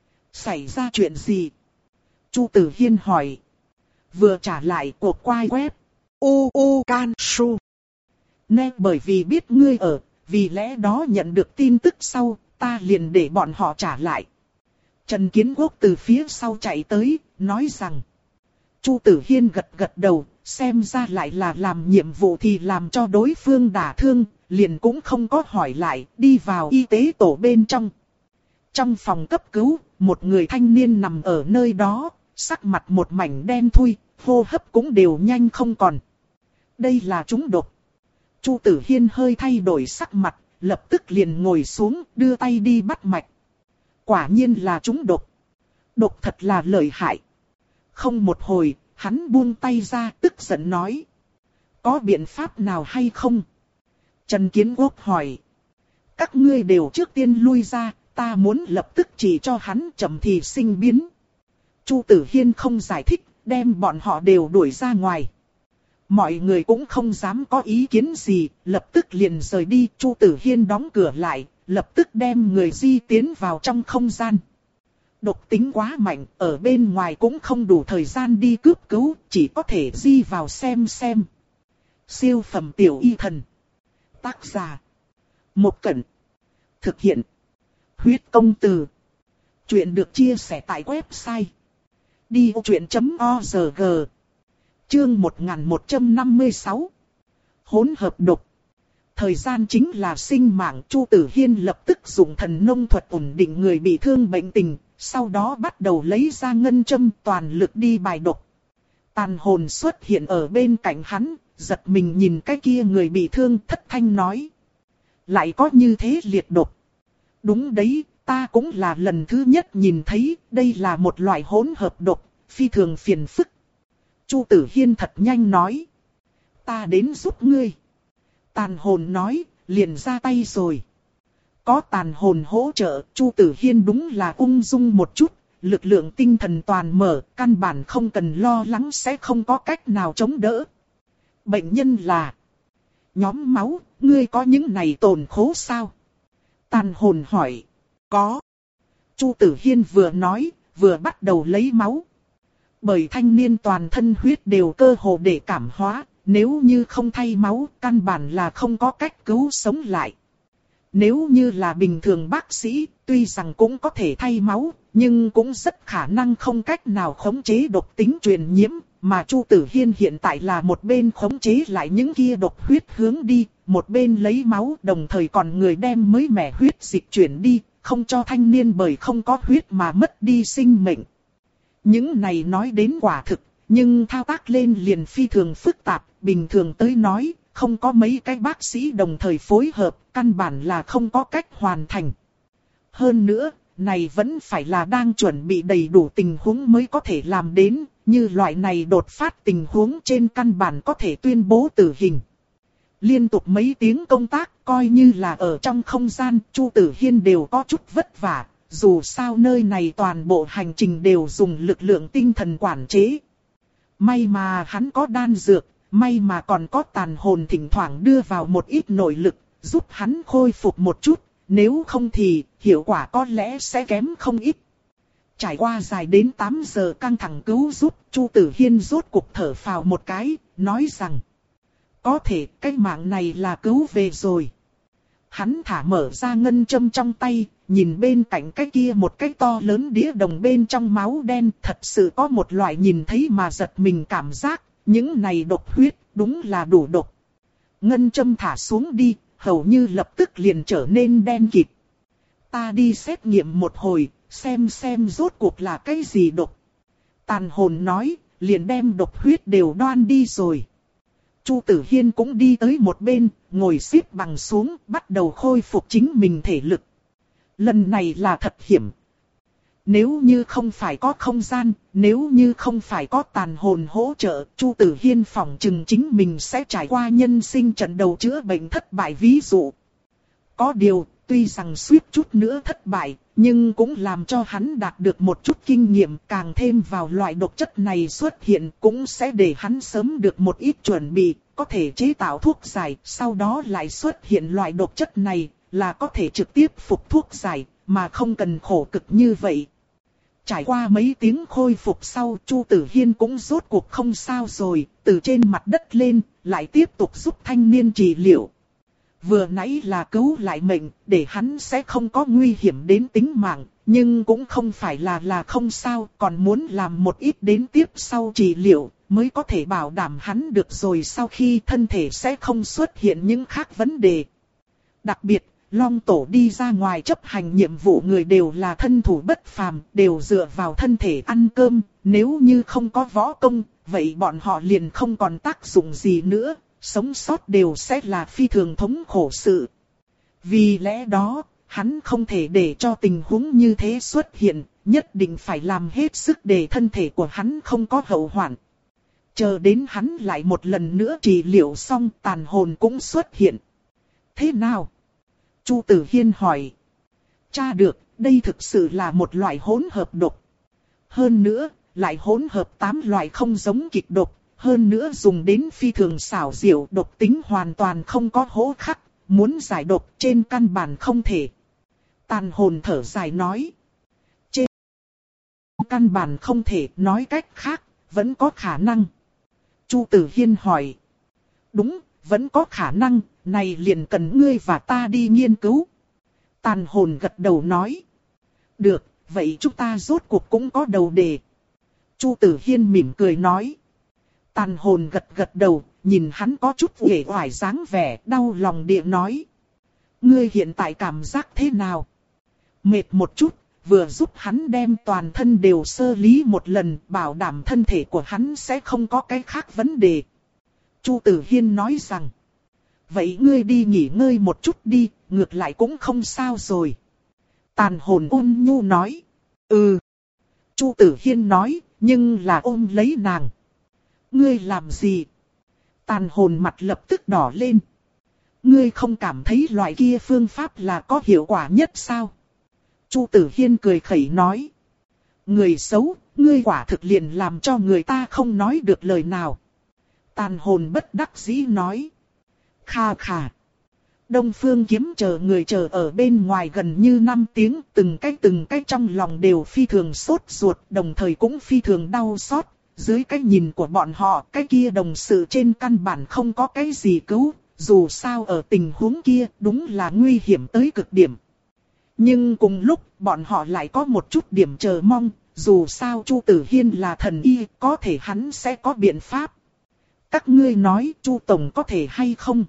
Xảy ra chuyện gì? Chu Tử Hiên hỏi. Vừa trả lại cuộc quay web. U U Can Su. Nè, bởi vì biết ngươi ở, vì lẽ đó nhận được tin tức sau, ta liền để bọn họ trả lại. Trần Kiến Quốc từ phía sau chạy tới, nói rằng. Chu Tử Hiên gật gật đầu, xem ra lại là làm nhiệm vụ thì làm cho đối phương đả thương, liền cũng không có hỏi lại, đi vào y tế tổ bên trong. Trong phòng cấp cứu, một người thanh niên nằm ở nơi đó, sắc mặt một mảnh đen thui, hô hấp cũng đều nhanh không còn. Đây là trúng độc. Chu Tử Hiên hơi thay đổi sắc mặt, lập tức liền ngồi xuống, đưa tay đi bắt mạch. Quả nhiên là trúng độc. Độc thật là lợi hại. Không một hồi, hắn buông tay ra, tức giận nói. Có biện pháp nào hay không? Trần Kiến Quốc hỏi. các ngươi đều trước tiên lui ra, ta muốn lập tức chỉ cho hắn chậm thì sinh biến. Chu Tử Hiên không giải thích, đem bọn họ đều đuổi ra ngoài. Mọi người cũng không dám có ý kiến gì, lập tức liền rời đi. Chu Tử Hiên đóng cửa lại, lập tức đem người di tiến vào trong không gian. Độc tính quá mạnh, ở bên ngoài cũng không đủ thời gian đi cướp cứu, chỉ có thể di vào xem xem. Siêu phẩm tiểu y thần. Tác giả: Một Cẩn. Thực hiện: Huyết Công Từ. Chuyện được chia sẻ tại website đi ô chuyện chấm org. Chương một nghìn một trăm năm mươi sáu. Hỗn hợp độc. Thời gian chính là sinh mạng. Chu Tử Hiên lập tức dùng thần nông thuật ổn định người bị thương bệnh tình, sau đó bắt đầu lấy ra ngân châm toàn lực đi bài độc. Tàn hồn xuất hiện ở bên cạnh hắn, giật mình nhìn cái kia người bị thương, thất thanh nói: lại có như thế liệt độc. Đúng đấy, ta cũng là lần thứ nhất nhìn thấy, đây là một loại hỗn hợp độc, phi thường phiền phức. Chu Tử Hiên thật nhanh nói: ta đến giúp ngươi. Tàn hồn nói, liền ra tay rồi. Có tàn hồn hỗ trợ, Chu Tử Hiên đúng là ung dung một chút, lực lượng tinh thần toàn mở, căn bản không cần lo lắng sẽ không có cách nào chống đỡ. Bệnh nhân là nhóm máu, ngươi có những này tổn khố sao? Tàn hồn hỏi. Có. Chu Tử Hiên vừa nói, vừa bắt đầu lấy máu. Bởi thanh niên toàn thân huyết đều cơ hồ để cảm hóa, nếu như không thay máu, căn bản là không có cách cứu sống lại. Nếu như là bình thường bác sĩ, tuy rằng cũng có thể thay máu, nhưng cũng rất khả năng không cách nào khống chế độc tính truyền nhiễm, mà Chu Tử Hiên hiện tại là một bên khống chế lại những kia độc huyết hướng đi, một bên lấy máu, đồng thời còn người đem mới mẻ huyết dịch chuyển đi, không cho thanh niên bởi không có huyết mà mất đi sinh mệnh. Những này nói đến quả thực, nhưng thao tác lên liền phi thường phức tạp, bình thường tới nói, không có mấy cái bác sĩ đồng thời phối hợp, căn bản là không có cách hoàn thành. Hơn nữa, này vẫn phải là đang chuẩn bị đầy đủ tình huống mới có thể làm đến, như loại này đột phát tình huống trên căn bản có thể tuyên bố tử hình. Liên tục mấy tiếng công tác, coi như là ở trong không gian, Chu Tử Hiên đều có chút vất vả, dù sao nơi này toàn bộ hành trình đều dùng lực lượng tinh thần quản chế. May mà hắn có đan dược, may mà còn có tàn hồn thỉnh thoảng đưa vào một ít nội lực, giúp hắn khôi phục một chút, nếu không thì hiệu quả có lẽ sẽ kém không ít. Trải qua dài đến tám giờ căng thẳng cứu giúp, Chu Tử Hiên rốt cuộc thở phào một cái, nói rằng: có thể cái mạng này là cứu về rồi. Hắn thả mở ra ngân châm trong tay, nhìn bên cạnh cái kia một cái to lớn đĩa đồng bên trong máu đen, thật sự có một loại nhìn thấy mà giật mình cảm giác, những này độc huyết, đúng là đủ độc. Ngân châm thả xuống đi, hầu như lập tức liền trở nên đen kịt. Ta đi xét nghiệm một hồi, xem xem rốt cuộc là cái gì độc. Tàn hồn nói, liền đem độc huyết đều đoan đi rồi. Chu Tử Hiên cũng đi tới một bên, ngồi xếp bằng xuống, bắt đầu khôi phục chính mình thể lực. Lần này là thật hiểm. Nếu như không phải có không gian, nếu như không phải có tàn hồn hỗ trợ, Chu Tử Hiên phỏng chừng chính mình sẽ trải qua nhân sinh trận đầu chữa bệnh thất bại ví dụ. Có điều, tuy rằng suýt chút nữa thất bại, nhưng cũng làm cho hắn đạt được một chút kinh nghiệm, càng thêm vào loại độc chất này xuất hiện cũng sẽ để hắn sớm được một ít chuẩn bị, có thể chế tạo thuốc giải, sau đó lại xuất hiện loại độc chất này, là có thể trực tiếp phục thuốc giải, mà không cần khổ cực như vậy. Trải qua mấy tiếng khôi phục sau, Chu Tử Hiên cũng rốt cuộc không sao rồi, từ trên mặt đất lên, lại tiếp tục giúp thanh niên trị liệu. Vừa nãy là cứu lại mệnh, để hắn sẽ không có nguy hiểm đến tính mạng, nhưng cũng không phải là là không sao, còn muốn làm một ít đến tiếp sau trị liệu, mới có thể bảo đảm hắn được rồi sau khi thân thể sẽ không xuất hiện những khác vấn đề. Đặc biệt, Long Tổ đi ra ngoài chấp hành nhiệm vụ người đều là thân thủ bất phàm, đều dựa vào thân thể ăn cơm, nếu như không có võ công, vậy bọn họ liền không còn tác dụng gì nữa, sống sót đều sẽ là phi thường thống khổ sự. Vì lẽ đó, hắn không thể để cho tình huống như thế xuất hiện, nhất định phải làm hết sức để thân thể của hắn không có hậu hoạn. Chờ đến hắn lại một lần nữa trị liệu xong, tàn hồn cũng xuất hiện. Thế nào? Chu Tử Hiên hỏi. Tra được, đây thực sự là một loại hỗn hợp độc. Hơn nữa, lại hỗn hợp tám loại không giống kịch độc. Hơn nữa dùng đến phi thường xảo diệu, độc tính hoàn toàn không có hố khắc. Muốn giải độc trên căn bản không thể. Tàn hồn thở dài nói. Trên căn bản không thể, nói cách khác, vẫn có khả năng. Chu Tử Hiên hỏi. Đúng, vẫn có khả năng, này liền cần ngươi và ta đi nghiên cứu. Tàn hồn gật đầu nói. Được, vậy chúng ta rốt cuộc cũng có đầu đề. Chu Tử Hiên mỉm cười nói. Tàn hồn gật gật đầu, nhìn hắn có chút uể oải dáng vẻ, đau lòng địa nói. Ngươi hiện tại cảm giác thế nào? Mệt một chút, vừa giúp hắn đem toàn thân đều sơ lý một lần, bảo đảm thân thể của hắn sẽ không có cái khác vấn đề. Chu Tử Hiên nói rằng. Vậy ngươi đi nghỉ ngơi một chút đi, ngược lại cũng không sao rồi. Tàn hồn ôn nhu nói. Ừ. Chu Tử Hiên nói, nhưng là ôm lấy nàng. Ngươi làm gì? Tàn hồn mặt lập tức đỏ lên. Ngươi không cảm thấy loại kia phương pháp là có hiệu quả nhất sao? Chu Tử Hiên cười khẩy nói. Người xấu, ngươi quả thực liền làm cho người ta không nói được lời nào. Tàn hồn bất đắc dĩ nói. Kha kha. Đông Phương Kiếm chờ người chờ ở bên ngoài gần như năm tiếng, từng cái từng cái trong lòng đều phi thường sốt ruột, đồng thời cũng phi thường đau xót. Dưới cái nhìn của bọn họ, cái kia đồng sự trên căn bản không có cái gì cứu, dù sao ở tình huống kia đúng là nguy hiểm tới cực điểm. Nhưng cùng lúc, bọn họ lại có một chút điểm chờ mong, dù sao Chu Tử Hiên là thần y, có thể hắn sẽ có biện pháp. Các ngươi nói Chu Tổng có thể hay không?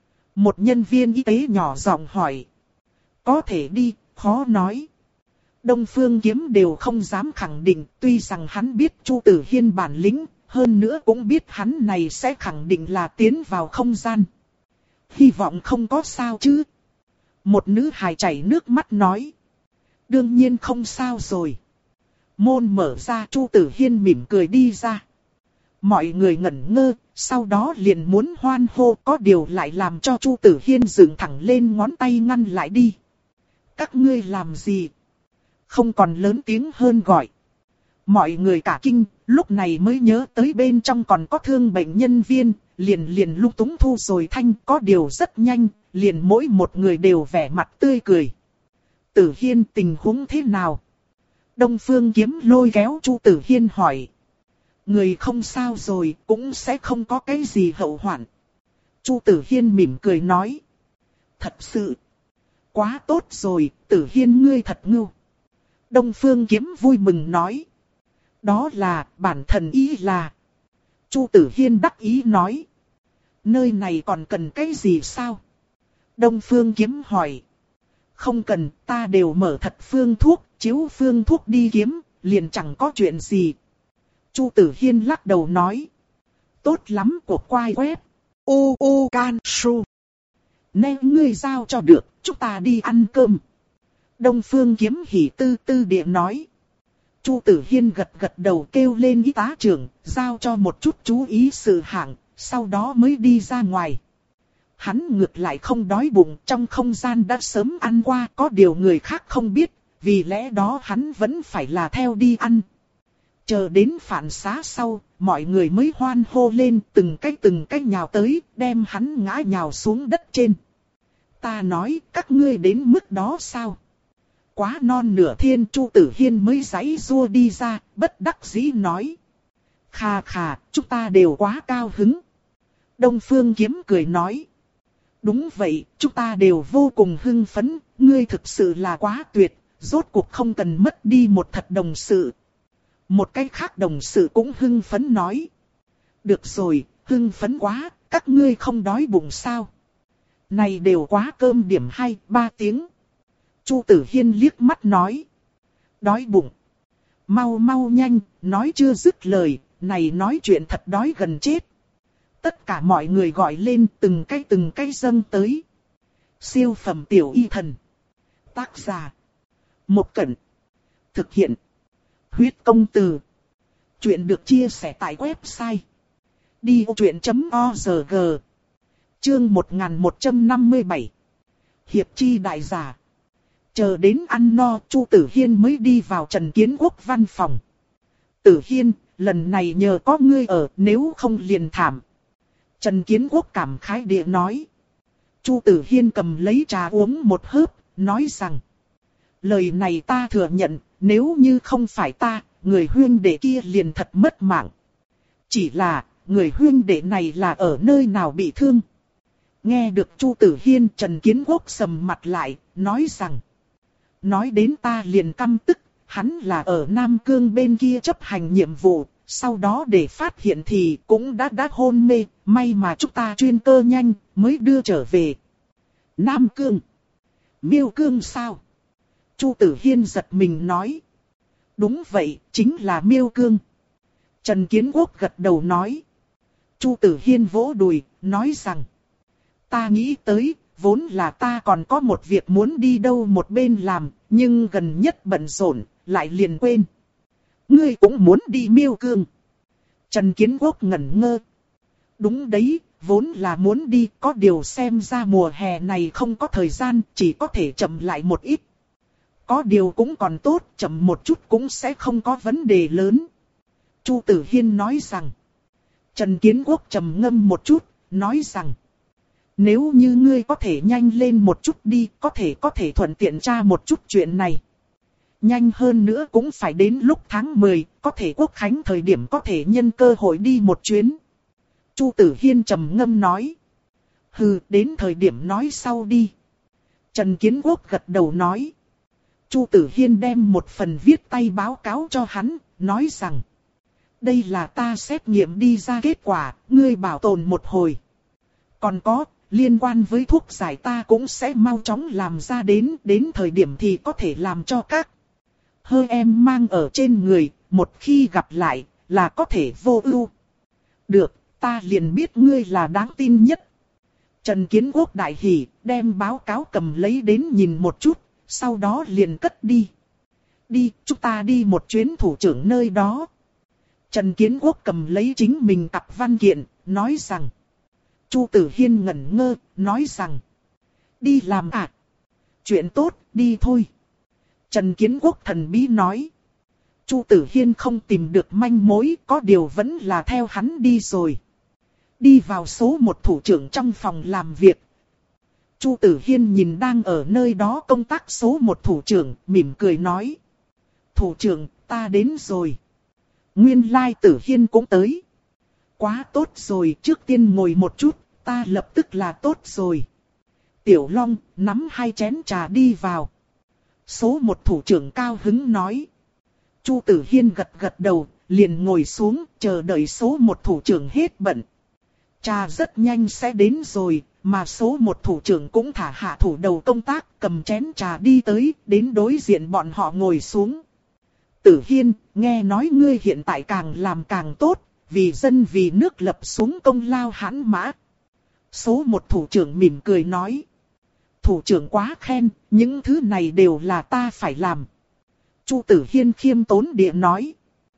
Một nhân viên y tế nhỏ giọng hỏi. Có thể đi, khó nói. Đông Phương Kiếm đều không dám khẳng định, tuy rằng hắn biết Chu Tử Hiên bản lĩnh, hơn nữa cũng biết hắn này sẽ khẳng định là tiến vào không gian. Hy vọng không có sao chứ. Một nữ hài chảy nước mắt nói. Đương nhiên không sao rồi. Môn mở ra, Chu Tử Hiên mỉm cười đi ra. Mọi người ngẩn ngơ, sau đó liền muốn hoan hô, có điều lại làm cho Chu Tử Hiên dựng thẳng lên ngón tay ngăn lại đi. Các ngươi làm gì? Không còn lớn tiếng hơn gọi. Mọi người cả kinh, lúc này mới nhớ tới bên trong còn có thương bệnh nhân viên, liền liền lung túng thu rồi thanh, có điều rất nhanh, liền mỗi một người đều vẻ mặt tươi cười. Tử Hiên, tình huống thế nào? Đông Phương Kiếm lôi kéo Chu Tử Hiên hỏi. Người không sao rồi, cũng sẽ không có cái gì hậu hoạn. Chu Tử Hiên mỉm cười nói. Thật sự, quá tốt rồi, Tử Hiên ngươi thật ngưu. Đông Phương Kiếm vui mừng nói. Đó là, bản thần ý là. Chu Tử Hiên đắc ý nói. Nơi này còn cần cái gì sao? Đông Phương Kiếm hỏi. Không cần, ta đều mở thật phương thuốc, chiếu phương thuốc đi kiếm, liền chẳng có chuyện gì. Chu Tử Hiên lắc đầu nói. Tốt lắm, cuộc quay web. Ô ô can su. Nên ngươi giao cho được, chúng ta đi ăn cơm. Đông Phương Kiếm hỉ tư tư địa nói. Chu Tử Hiên gật gật đầu kêu lên y tá trưởng, giao cho một chút chú ý sự hạng, sau đó mới đi ra ngoài. Hắn ngược lại không đói bụng, trong không gian đã sớm ăn qua, có điều người khác không biết, vì lẽ đó hắn vẫn phải là theo đi ăn. Chờ đến phản xá sau, mọi người mới hoan hô lên, từng cái từng cái nhào tới, đem hắn ngã nhào xuống đất trên. Ta nói, các ngươi đến mức đó sao? Quá non nửa thiên, Chu Tử Hiên mới giãy giụa đi ra, bất đắc dĩ nói. Khà khà, chúng ta đều quá cao hứng. Đông Phương Kiếm cười nói. Đúng vậy, chúng ta đều vô cùng hưng phấn, ngươi thực sự là quá tuyệt, rốt cuộc không cần mất đi một thật đồng sự. Một cái khác đồng sự cũng hưng phấn nói. Được rồi, hưng phấn quá, các ngươi không đói bụng sao? Này đều quá cơm điểm hai, ba tiếng. Chu Tử Hiên liếc mắt nói. Đói bụng. Mau mau nhanh, nói chưa dứt lời, này nói chuyện thật đói gần chết. Tất cả mọi người gọi lên từng cái từng cái dâng tới. Siêu phẩm tiểu y thần. Tác giả. Một Cẩn. Thực hiện. Huyết công từ. Chuyện được chia sẻ tại website. đi vô chuyện chấm org. Chương một nghìn một trăm năm mươi bảy. hiệp chi đại giả. Chờ đến ăn no, Chu Tử Hiên mới đi vào Trần Kiến Quốc văn phòng. Tử Hiên, lần này nhờ có ngươi ở, nếu không liền thảm. Trần Kiến Quốc cảm khái địa nói. Chu Tử Hiên cầm lấy trà uống một hớp, nói rằng. Lời này ta thừa nhận, nếu như không phải ta, người huynh đệ kia liền thật mất mạng. Chỉ là, người huynh đệ này là ở nơi nào bị thương? Nghe được Chu Tử Hiên, Trần Kiến Quốc sầm mặt lại, nói rằng. Nói đến ta liền căm tức, hắn là ở Nam Cương bên kia chấp hành nhiệm vụ, sau đó để phát hiện thì cũng đã đã hôn mê, may mà chúng ta chuyên cơ nhanh, mới đưa trở về. Nam Cương? Miêu Cương sao? Chu Tử Hiên giật mình nói. Đúng vậy, chính là Miêu Cương. Trần Kiến Quốc gật đầu nói. Chu Tử Hiên vỗ đùi, nói rằng. Ta nghĩ tới, vốn là ta còn có một việc muốn đi đâu một bên làm, nhưng gần nhất bận rộn, lại liền quên. Ngươi cũng muốn đi Miêu Cương. Trần Kiến Quốc ngẩn ngơ. Đúng đấy, vốn là muốn đi, có điều xem ra mùa hè này không có thời gian, chỉ có thể chậm lại một ít. Có điều cũng còn tốt, chậm một chút cũng sẽ không có vấn đề lớn. Chu Tử Hiên nói rằng. Trần Kiến Quốc trầm ngâm một chút, nói rằng. Nếu như ngươi có thể nhanh lên một chút đi, có thể có thể thuận tiện tra một chút chuyện này. Nhanh hơn nữa cũng phải đến lúc tháng mười, có thể Quốc khánh thời điểm có thể nhân cơ hội đi một chuyến. Chu Tử Hiên trầm ngâm nói. Hừ, đến thời điểm nói sau đi. Trần Kiến Quốc gật đầu nói. Chu Tử Hiên đem một phần viết tay báo cáo cho hắn, nói rằng. Đây là ta xét nghiệm đi ra kết quả, ngươi bảo tồn một hồi. Còn có, liên quan với thuốc giải ta cũng sẽ mau chóng làm ra đến, đến thời điểm thì có thể làm cho các hơi em mang ở trên người, một khi gặp lại, là có thể vô ưu. Được, ta liền biết ngươi là đáng tin nhất. Trần Kiến Quốc đại hỉ, đem báo cáo cầm lấy đến nhìn một chút, sau đó liền cất đi. Đi, chúng ta đi một chuyến thủ trưởng nơi đó. Trần Kiến Quốc cầm lấy chính mình cặp văn kiện, nói rằng. Chu Tử Hiên ngẩn ngơ, nói rằng. Đi làm à? Chuyện tốt, đi thôi. Trần Kiến Quốc thần bí nói. Chu Tử Hiên không tìm được manh mối, có điều vẫn là theo hắn đi rồi. Đi vào số một thủ trưởng trong phòng làm việc. Chu Tử Hiên nhìn đang ở nơi đó công tác số một thủ trưởng, mỉm cười nói. Thủ trưởng, ta đến rồi. Nguyên lai Tử Hiên cũng tới. Quá tốt rồi, trước tiên ngồi một chút, ta lập tức là tốt rồi. Tiểu Long, nắm hai chén trà đi vào. Số một thủ trưởng cao hứng nói. Chu Tử Hiên gật gật đầu, liền ngồi xuống, chờ đợi số một thủ trưởng hết bận. Trà rất nhanh sẽ đến rồi, mà số một thủ trưởng cũng thả hạ thủ đầu công tác, cầm chén trà đi tới, đến đối diện bọn họ ngồi xuống. Tử Hiên, nghe nói ngươi hiện tại càng làm càng tốt, vì dân vì nước lập xuống công lao hãn mã. Số một thủ trưởng mỉm cười nói. Thủ trưởng quá khen, những thứ này đều là ta phải làm. Chu Tử Hiên khiêm tốn địa nói.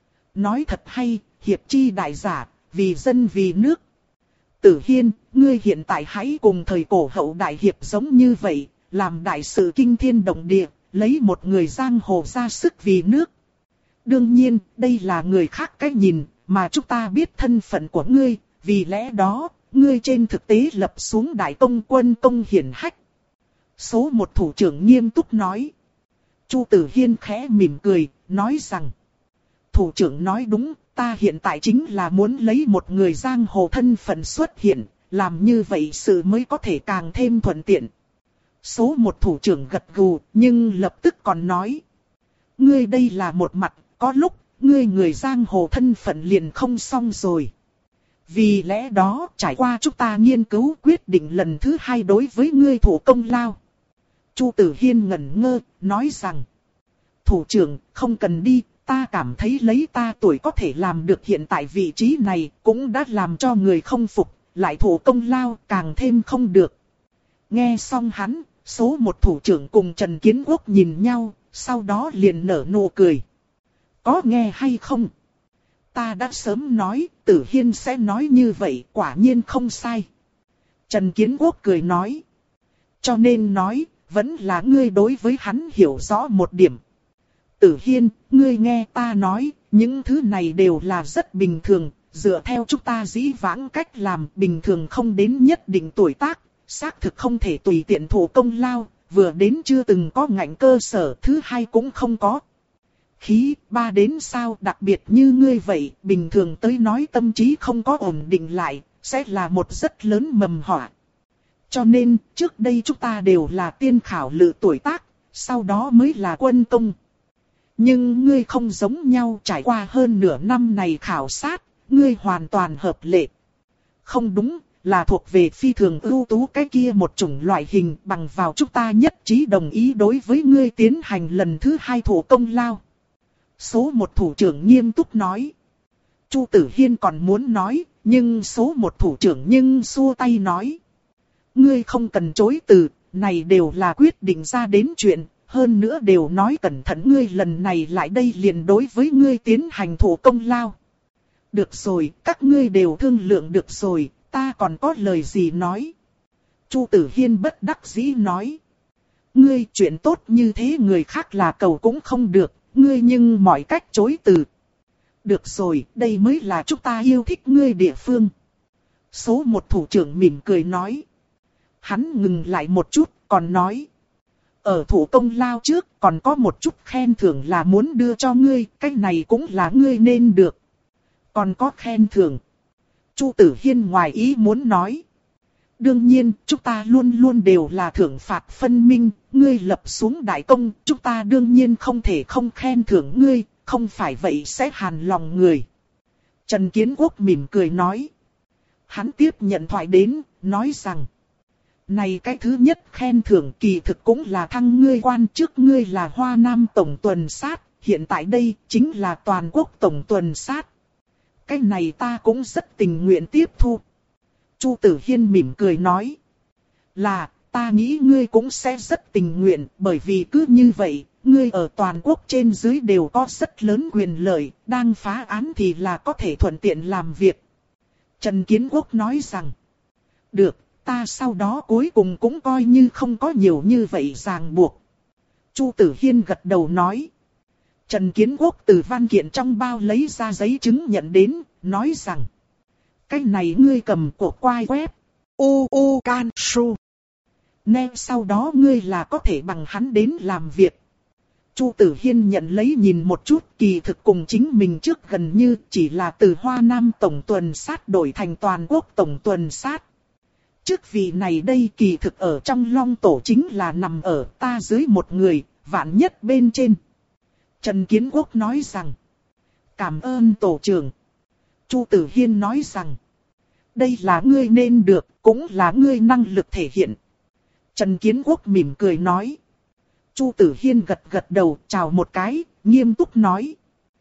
Nói thật hay, hiệp chi đại giả, vì dân vì nước. Tử Hiên, ngươi hiện tại hãy cùng thời cổ hậu đại hiệp giống như vậy, làm đại sự kinh thiên động địa, lấy một người giang hồ ra sức vì nước. Đương nhiên, đây là người khác cách nhìn, mà chúng ta biết thân phận của ngươi, vì lẽ đó, ngươi trên thực tế lập xuống đại công quân công hiển hách. Số một thủ trưởng nghiêm túc nói. Chu Tử Hiên khẽ mỉm cười, nói rằng. Thủ trưởng nói đúng, ta hiện tại chính là muốn lấy một người giang hồ thân phận xuất hiện, làm như vậy sự mới có thể càng thêm thuận tiện. Số một thủ trưởng gật gù, nhưng lập tức còn nói. Ngươi đây là một mặt, có lúc, ngươi người giang hồ thân phận liền không xong rồi. Vì lẽ đó, trải qua chúng ta nghiên cứu quyết định lần thứ hai đối với ngươi thủ công lao. Chu Tử Hiên ngẩn ngơ, nói rằng. Thủ trưởng, không cần đi, ta cảm thấy lấy ta tuổi có thể làm được hiện tại vị trí này, cũng đã làm cho người không phục, lại thủ công lao càng thêm không được. Nghe xong hắn, số một thủ trưởng cùng Trần Kiến Quốc nhìn nhau, sau đó liền nở nụ cười. Có nghe hay không? Ta đã sớm nói, Tử Hiên sẽ nói như vậy, quả nhiên không sai. Trần Kiến Quốc cười nói. Cho nên nói, vẫn là ngươi đối với hắn hiểu rõ một điểm. Tử Hiên, ngươi nghe ta nói, những thứ này đều là rất bình thường, dựa theo chúng ta dĩ vãng cách làm bình thường không đến nhất định tuổi tác, xác thực không thể tùy tiện thủ công lao, vừa đến chưa từng có ngạnh cơ sở, thứ hai cũng không có. Khí, ba đến sao, đặc biệt như ngươi vậy, bình thường tới nói tâm trí không có ổn định lại, sẽ là một rất lớn mầm họa. Cho nên, trước đây chúng ta đều là tiên khảo lự tuổi tác, sau đó mới là quân công. Nhưng ngươi không giống nhau, trải qua hơn nửa năm này khảo sát, ngươi hoàn toàn hợp lệ. Không đúng, là thuộc về phi thường ưu tú cái kia một chủng loại hình, bằng vào chúng ta nhất trí đồng ý đối với ngươi tiến hành lần thứ hai thủ công lao. Số một thủ trưởng nghiêm túc nói. Chu Tử Hiên còn muốn nói, nhưng số một thủ trưởng nhưng xua tay nói. Ngươi không cần chối từ, này đều là quyết định ra đến chuyện, hơn nữa đều nói cẩn thận, ngươi lần này lại đây liền đối với ngươi tiến hành thủ công lao. Được rồi, các ngươi đều thương lượng được rồi, ta còn có lời gì nói. Chu Tử Hiên bất đắc dĩ nói. Ngươi chuyện tốt như thế người khác là cầu cũng không được, ngươi nhưng mọi cách chối từ. Được rồi, đây mới là chúng ta yêu thích ngươi địa phương. Số một thủ trưởng mỉm cười nói. Hắn ngừng lại một chút, còn nói. Ở thủ công lao trước, còn có một chút khen thưởng là muốn đưa cho ngươi, cái này cũng là ngươi nên được. Còn có khen thưởng. Chu Tử Hiên ngoài ý muốn nói. Đương nhiên, chúng ta luôn luôn đều là thưởng phạt phân minh, ngươi lập xuống đại công, chúng ta đương nhiên không thể không khen thưởng ngươi, không phải vậy sẽ hàn lòng người. Trần Kiến Quốc mỉm cười nói. Hắn tiếp nhận thoại đến, nói rằng. Này cái thứ nhất khen thưởng kỳ thực cũng là thăng ngươi quan, trước ngươi là Hoa Nam Tổng Tuần Sát, hiện tại đây chính là toàn quốc Tổng Tuần Sát. Cái này ta cũng rất tình nguyện tiếp thu. Chu Tử Hiên mỉm cười nói. Là, ta nghĩ ngươi cũng sẽ rất tình nguyện, bởi vì cứ như vậy, ngươi ở toàn quốc trên dưới đều có rất lớn quyền lợi, đang phá án thì là có thể thuận tiện làm việc. Trần Kiến Quốc nói rằng. Được, ta sau đó cuối cùng cũng coi như không có nhiều như vậy ràng buộc. Chu Tử Hiên gật đầu nói. Trần Kiến Quốc từ văn kiện trong bao lấy ra giấy chứng nhận đến, nói rằng. Cái này ngươi cầm của quai web. U U Can Su. Nên sau đó ngươi là có thể bằng hắn đến làm việc. Chu Tử Hiên nhận lấy nhìn một chút, kỳ thực cùng chính mình trước gần như chỉ là từ Hoa Nam Tổng Tuần Sát đổi thành toàn quốc Tổng Tuần Sát. Chức vị này đây kỳ thực ở trong Long Tổ chính là nằm ở ta dưới một người, vạn nhất bên trên. Trần Kiến Quốc nói rằng. Cảm ơn tổ trưởng. Chu Tử Hiên nói rằng. Đây là ngươi nên được, cũng là ngươi năng lực thể hiện. Trần Kiến Quốc mỉm cười nói. Chu Tử Hiên gật gật đầu, chào một cái, nghiêm túc nói.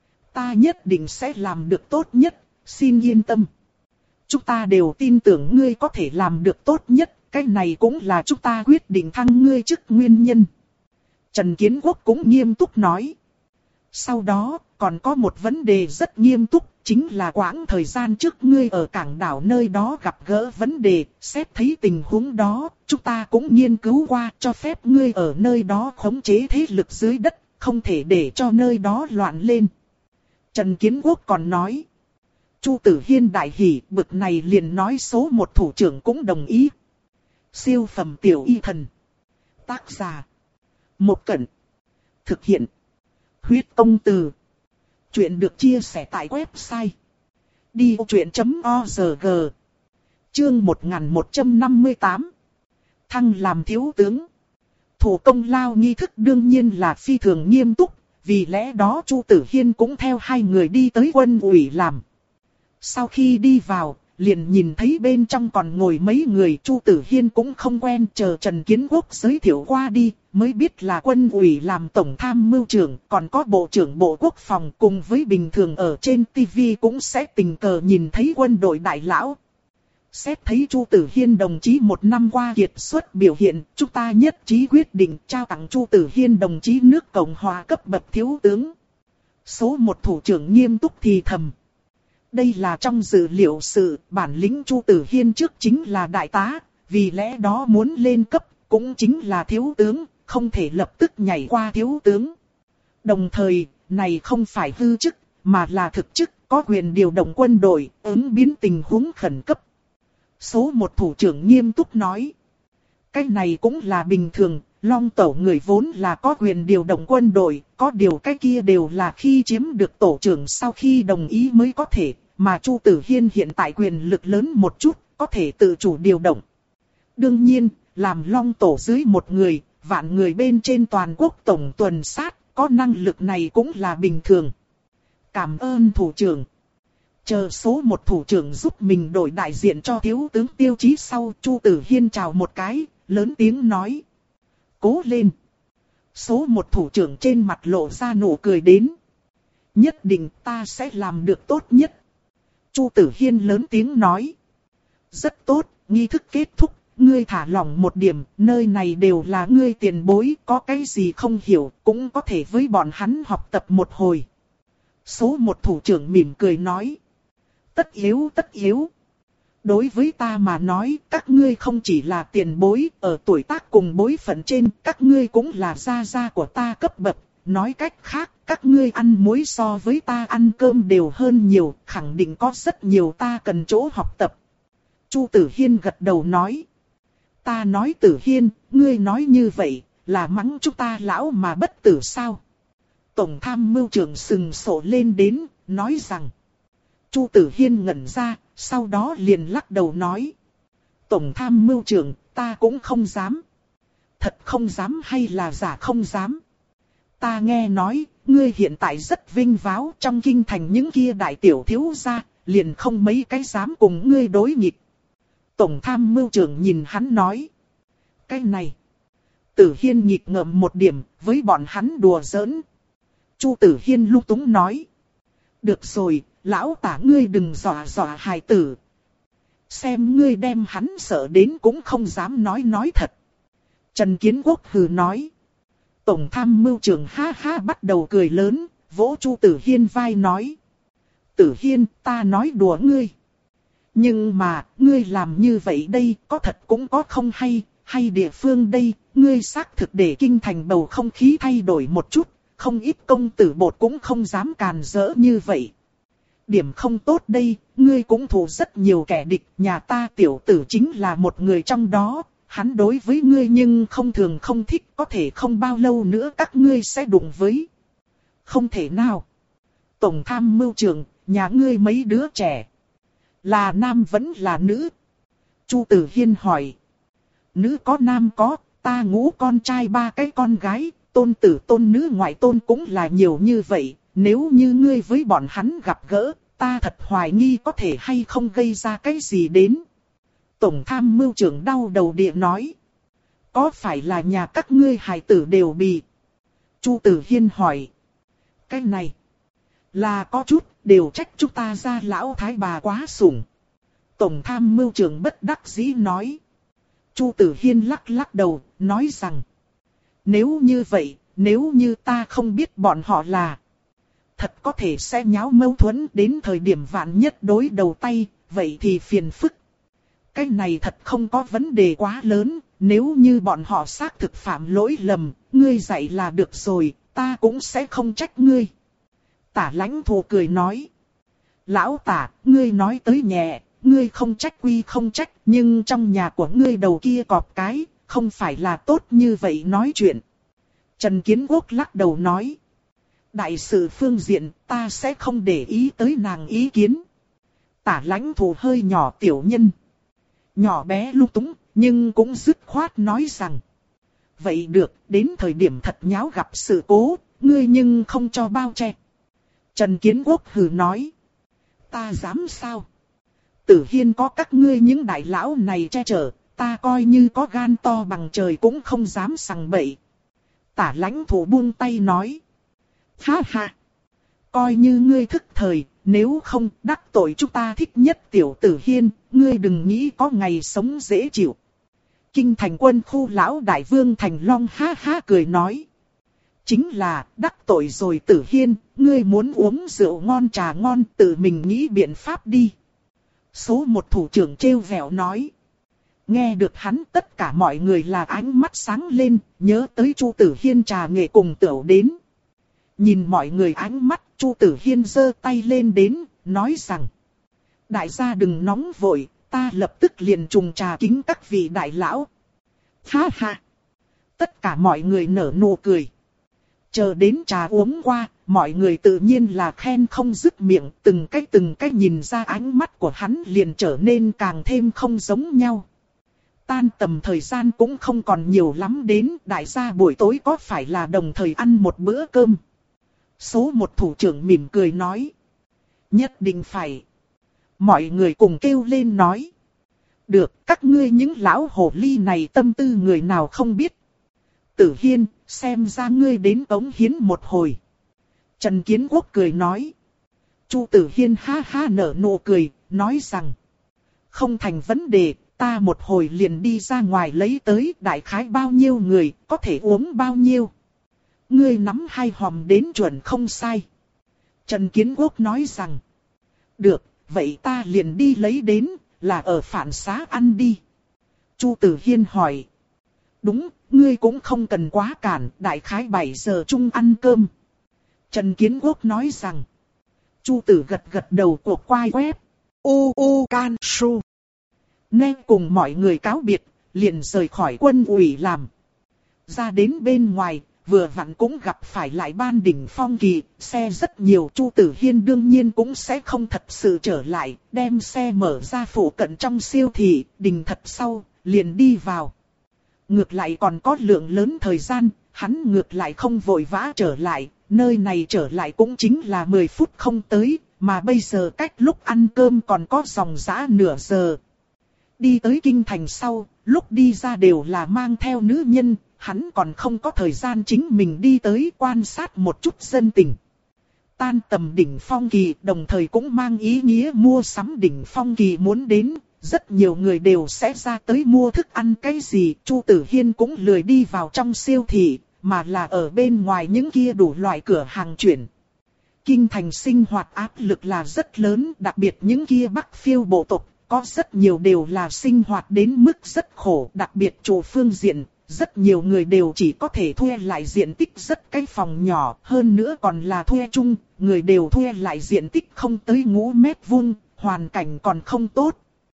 Ta nhất định sẽ làm được tốt nhất, xin yên tâm. Chúng ta đều tin tưởng ngươi có thể làm được tốt nhất, cái này cũng là chúng ta quyết định thăng ngươi chức nguyên nhân. Trần Kiến Quốc cũng nghiêm túc nói. Sau đó, còn có một vấn đề rất nghiêm túc, chính là quãng thời gian trước ngươi ở cảng đảo nơi đó gặp gỡ vấn đề, xét thấy tình huống đó, chúng ta cũng nghiên cứu qua cho phép ngươi ở nơi đó khống chế thế lực dưới đất, không thể để cho nơi đó loạn lên. Trần Kiến Quốc còn nói. Chu Tử Hiên đại hỉ, bực này liền nói số một thủ trưởng cũng đồng ý. Siêu phẩm tiểu y thần. Tác giả. Một Cẩn. Thực hiện. Huyết công từ. Chuyện được chia sẻ tại website. đi ô chuyện chấm org. Chương một nghìn một trăm năm mươi tám. Thăng làm thiếu tướng. Thủ công lao nghi thức đương nhiên là phi thường nghiêm túc, vì lẽ đó Chu Tử Hiên cũng theo hai người đi tới quân ủy làm. Sau khi đi vào, liền nhìn thấy bên trong còn ngồi mấy người. Chu Tử Hiên cũng không quen, chờ Trần Kiến Quốc giới thiệu qua đi, mới biết là quân ủy làm tổng tham mưu trưởng, còn có bộ trưởng bộ quốc phòng, cùng với bình thường ở trên tivi cũng sẽ tình cờ nhìn thấy quân đội đại lão. Xét thấy Chu Tử Hiên đồng chí một năm qua kiệt xuất biểu hiện, chúng ta nhất trí quyết định trao tặng Chu Tử Hiên đồng chí nước Cộng hòa cấp bậc thiếu tướng. Số một thủ trưởng nghiêm túc thì thầm. Đây là trong dữ liệu sự, bản lĩnh Chu Tử Hiên trước chính là đại tá, vì lẽ đó muốn lên cấp, cũng chính là thiếu tướng, không thể lập tức nhảy qua thiếu tướng. Đồng thời, này không phải hư chức, mà là thực chức, có quyền điều động quân đội, ứng biến tình huống khẩn cấp. Số một thủ trưởng nghiêm túc nói. Cái này cũng là bình thường, Long tổ người vốn là có quyền điều động quân đội, có điều cái kia đều là khi chiếm được tổ trưởng sau khi đồng ý mới có thể, mà Chu Tử Hiên hiện tại quyền lực lớn một chút, có thể tự chủ điều động. Đương nhiên, làm Long tổ dưới một người, vạn người bên trên toàn quốc tổng tuần sát, có năng lực này cũng là bình thường. Cảm ơn thủ trưởng. Chờ số một thủ trưởng giúp mình đổi đại diện cho thiếu tướng Tiêu Chí sau, Chu Tử Hiên chào một cái, lớn tiếng nói. Cố lên. Số một thủ trưởng trên mặt lộ ra nụ cười đến. Nhất định ta sẽ làm được tốt nhất. Chu Tử Hiên lớn tiếng nói. Rất tốt, nghi thức kết thúc, ngươi thả lỏng một điểm, nơi này đều là ngươi tiền bối, có cái gì không hiểu, cũng có thể với bọn hắn học tập một hồi. Số một thủ trưởng mỉm cười nói. Tất yếu tất yếu. Đối với ta mà nói, các ngươi không chỉ là tiền bối, ở tuổi tác cùng bối phận trên, các ngươi cũng là gia gia của ta cấp bậc. Nói cách khác, các ngươi ăn muối so với ta ăn cơm đều hơn nhiều, khẳng định có rất nhiều ta cần chỗ học tập. Chu Tử Hiên gật đầu nói. Ta nói Tử Hiên, ngươi nói như vậy, là mắng chúng ta lão mà bất tử sao? Tổng tham mưu trưởng sừng sổ lên đến, nói rằng. Chu Tử Hiên ngẩn ra, sau đó liền lắc đầu nói. Tổng tham mưu trưởng, ta cũng không dám. Thật không dám hay là giả không dám? Ta nghe nói, ngươi hiện tại rất vinh váo trong kinh thành những kia đại tiểu thiếu gia, liền không mấy cái dám cùng ngươi đối nghịch. Tổng tham mưu trưởng nhìn hắn nói. Cái này. Tử Hiên nhịp ngợm một điểm, với bọn hắn đùa giỡn. Chu Tử Hiên lung túng nói. Được rồi, lão tả ngươi đừng dọa dọa hài tử. Xem ngươi đem hắn sợ đến cũng không dám nói nói thật. Trần Kiến Quốc hừ nói. Tổng tham mưu trưởng ha ha bắt đầu cười lớn, vỗ Chu Tử Hiên vai nói. Tử Hiên, ta nói đùa ngươi. Nhưng mà, ngươi làm như vậy đây, có thật cũng có không hay, hay địa phương đây, ngươi xác thực để kinh thành bầu không khí thay đổi một chút, không ít công tử bột cũng không dám càn rỡ như vậy. Điểm không tốt đây, ngươi cũng thù rất nhiều kẻ địch, nhà ta tiểu tử chính là một người trong đó, hắn đối với ngươi nhưng không thường không thích, có thể không bao lâu nữa các ngươi sẽ đụng với. Không thể nào. Tổng tham mưu trưởng, nhà ngươi mấy đứa trẻ. Là nam vẫn là nữ? Chu Tử Hiên hỏi. Nữ có nam có, ta ngũ con trai ba cái con gái, tôn tử tôn nữ ngoại tôn cũng là nhiều như vậy. Nếu như ngươi với bọn hắn gặp gỡ, ta thật hoài nghi có thể hay không gây ra cái gì đến. Tổng tham mưu trưởng đau đầu địa nói. Có phải là nhà các ngươi hài tử đều bị? Chu Tử Hiên hỏi. Cái này là có chút, đều trách chúng ta gia lão thái bà quá sủng. Tổng tham mưu trưởng bất đắc dĩ nói. Chu Tử Hiên lắc lắc đầu, nói rằng. Nếu như vậy, nếu như ta không biết bọn họ là, thật có thể sẽ nháo mâu thuẫn đến thời điểm vạn nhất đối đầu tay, vậy thì phiền phức. Cái này thật không có vấn đề quá lớn, nếu như bọn họ xác thực phạm lỗi lầm, ngươi dạy là được rồi, ta cũng sẽ không trách ngươi. Tả Lãnh Thụ cười nói. Lão Tả, ngươi nói tới nhẹ, ngươi không trách quy không trách, nhưng trong nhà của ngươi đầu kia cọp cái, không phải là tốt như vậy nói chuyện. Trần Kiến Quốc lắc đầu nói. Đại sự phương diện, ta sẽ không để ý tới nàng ý kiến. Tả Lãnh Thụ hơi nhỏ tiểu nhân. Nhỏ bé lung túng, nhưng cũng dứt khoát nói rằng. Vậy được, đến thời điểm thật nháo gặp sự cố, ngươi nhưng không cho bao che. Trần Kiến Quốc hừ nói. Ta dám sao? Tử Hiên có các ngươi những đại lão này che chở, ta coi như có gan to bằng trời cũng không dám sằng bậy. Tả Lãnh Thụ buông tay nói. Ha ha! Coi như ngươi thức thời, nếu không đắc tội chúng ta thích nhất tiểu Tử Hiên, ngươi đừng nghĩ có ngày sống dễ chịu. Kinh thành quân khu lão đại vương Thành Long ha ha cười nói. Chính là đắc tội rồi Tử Hiên, ngươi muốn uống rượu ngon trà ngon tự mình nghĩ biện pháp đi. Số một thủ trưởng trêu vẻo nói. Nghe được hắn tất cả mọi người là ánh mắt sáng lên, nhớ tới Chu Tử Hiên trà nghệ cùng tửu đến. Nhìn mọi người ánh mắt, Chu Tử Hiên giơ tay lên đến, nói rằng: đại gia đừng nóng vội, ta lập tức liền trùng trà kính các vị đại lão. Ha ha! Tất cả mọi người nở nụ cười. Chờ đến trà uống qua, mọi người tự nhiên là khen không dứt miệng, từng cái từng cái nhìn ra ánh mắt của hắn liền trở nên càng thêm không giống nhau. Tan tầm thời gian cũng không còn nhiều lắm đến, đại gia buổi tối có phải là đồng thời ăn một bữa cơm. Số một thủ trưởng mỉm cười nói: nhất định phải. Mọi người cùng kêu lên nói: được, các ngươi những lão hồ ly này tâm tư người nào không biết. Tử Hiên, xem ra ngươi đến cống hiến một hồi. Trần Kiến Quốc cười nói. Chu Tử Hiên ha ha nở nụ cười, nói rằng: không thành vấn đề, ta một hồi liền đi ra ngoài lấy tới, đại khái bao nhiêu người, có thể uống bao nhiêu. Ngươi nắm hai hòm đến chuẩn không sai. Trần Kiến Quốc nói rằng: được, vậy ta liền đi lấy đến, là ở phản xá ăn đi. Chu Tử Hiên hỏi. Đúng, ngươi cũng không cần quá cản, đại khái bảy giờ chung ăn cơm. Trần Kiến Quốc nói rằng. Chu Tử gật gật đầu cuộc quay quét. U U Can Su. Nên cùng mọi người cáo biệt, liền rời khỏi quân ủy làm. Ra đến bên ngoài, vừa vặn cũng gặp phải lại Ban Đỉnh Phong Kỳ, xe rất nhiều. Chu Tử Hiên đương nhiên cũng sẽ không thật sự trở lại, đem xe mở ra phụ cận trong siêu thị, đình thật sau, liền đi vào. Ngược lại còn có lượng lớn thời gian, hắn ngược lại không vội vã trở lại, nơi này trở lại cũng chính là mười phút không tới, mà bây giờ cách lúc ăn cơm còn có dòng dã nửa giờ. Đi tới kinh thành sau, lúc đi ra đều là mang theo nữ nhân, hắn còn không có thời gian chính mình đi tới quan sát một chút dân tình. Tan tầm Đỉnh Phong Kỳ đồng thời cũng mang ý nghĩa mua sắm Đỉnh Phong Kỳ muốn đến, rất nhiều người đều sẽ ra tới mua thức ăn cái gì. Chu Tử Hiên cũng lười đi vào trong siêu thị, mà là ở bên ngoài những kia đủ loại cửa hàng chuyển. Kinh thành sinh hoạt áp lực là rất lớn, đặc biệt những kia Bắc Phiêu bộ tộc, có rất nhiều đều là sinh hoạt đến mức rất khổ, đặc biệt chủ phương diện. Rất nhiều người đều chỉ có thể thuê lại diện tích rất cái phòng nhỏ, hơn nữa còn là thuê chung, người đều thuê lại diện tích không tới ngũ mét vuông, hoàn cảnh còn không tốt.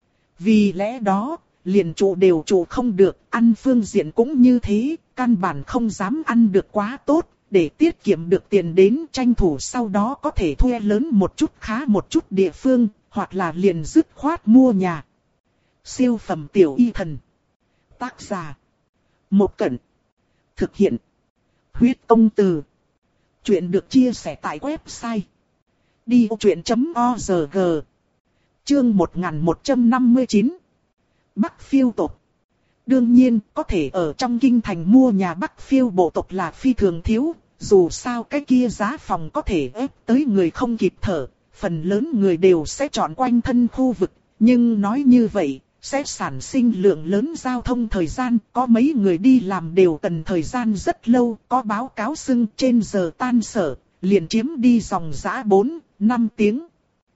Vì lẽ đó, liền trụ đều trụ không được, ăn phương diện cũng như thế, căn bản không dám ăn được quá tốt, để tiết kiệm được tiền đến tranh thủ sau đó có thể thuê lớn một chút khá một chút địa phương, hoặc là liền dứt khoát mua nhà. Siêu phẩm tiểu y thần. Tác giả: Một Cẩn. Thực hiện: Huyết Công Từ. Chuyện được chia sẻ tại website đi ô chuyện chấm org. Chương một nghìn một trăm năm mươi chín. Bắc Phiêu tộc. Đương nhiên, có thể ở trong kinh thành mua nhà Bắc Phiêu bộ tộc là phi thường thiếu, dù sao cái kia giá phòng có thể ép tới người không kịp thở, phần lớn người đều sẽ chọn quanh thân khu vực, nhưng nói như vậy, sẽ sản sinh lượng lớn giao thông thời gian, có mấy người đi làm đều cần thời gian rất lâu, có báo cáo xưng trên giờ tan sở, liền chiếm đi dòng dã bốn, năm tiếng.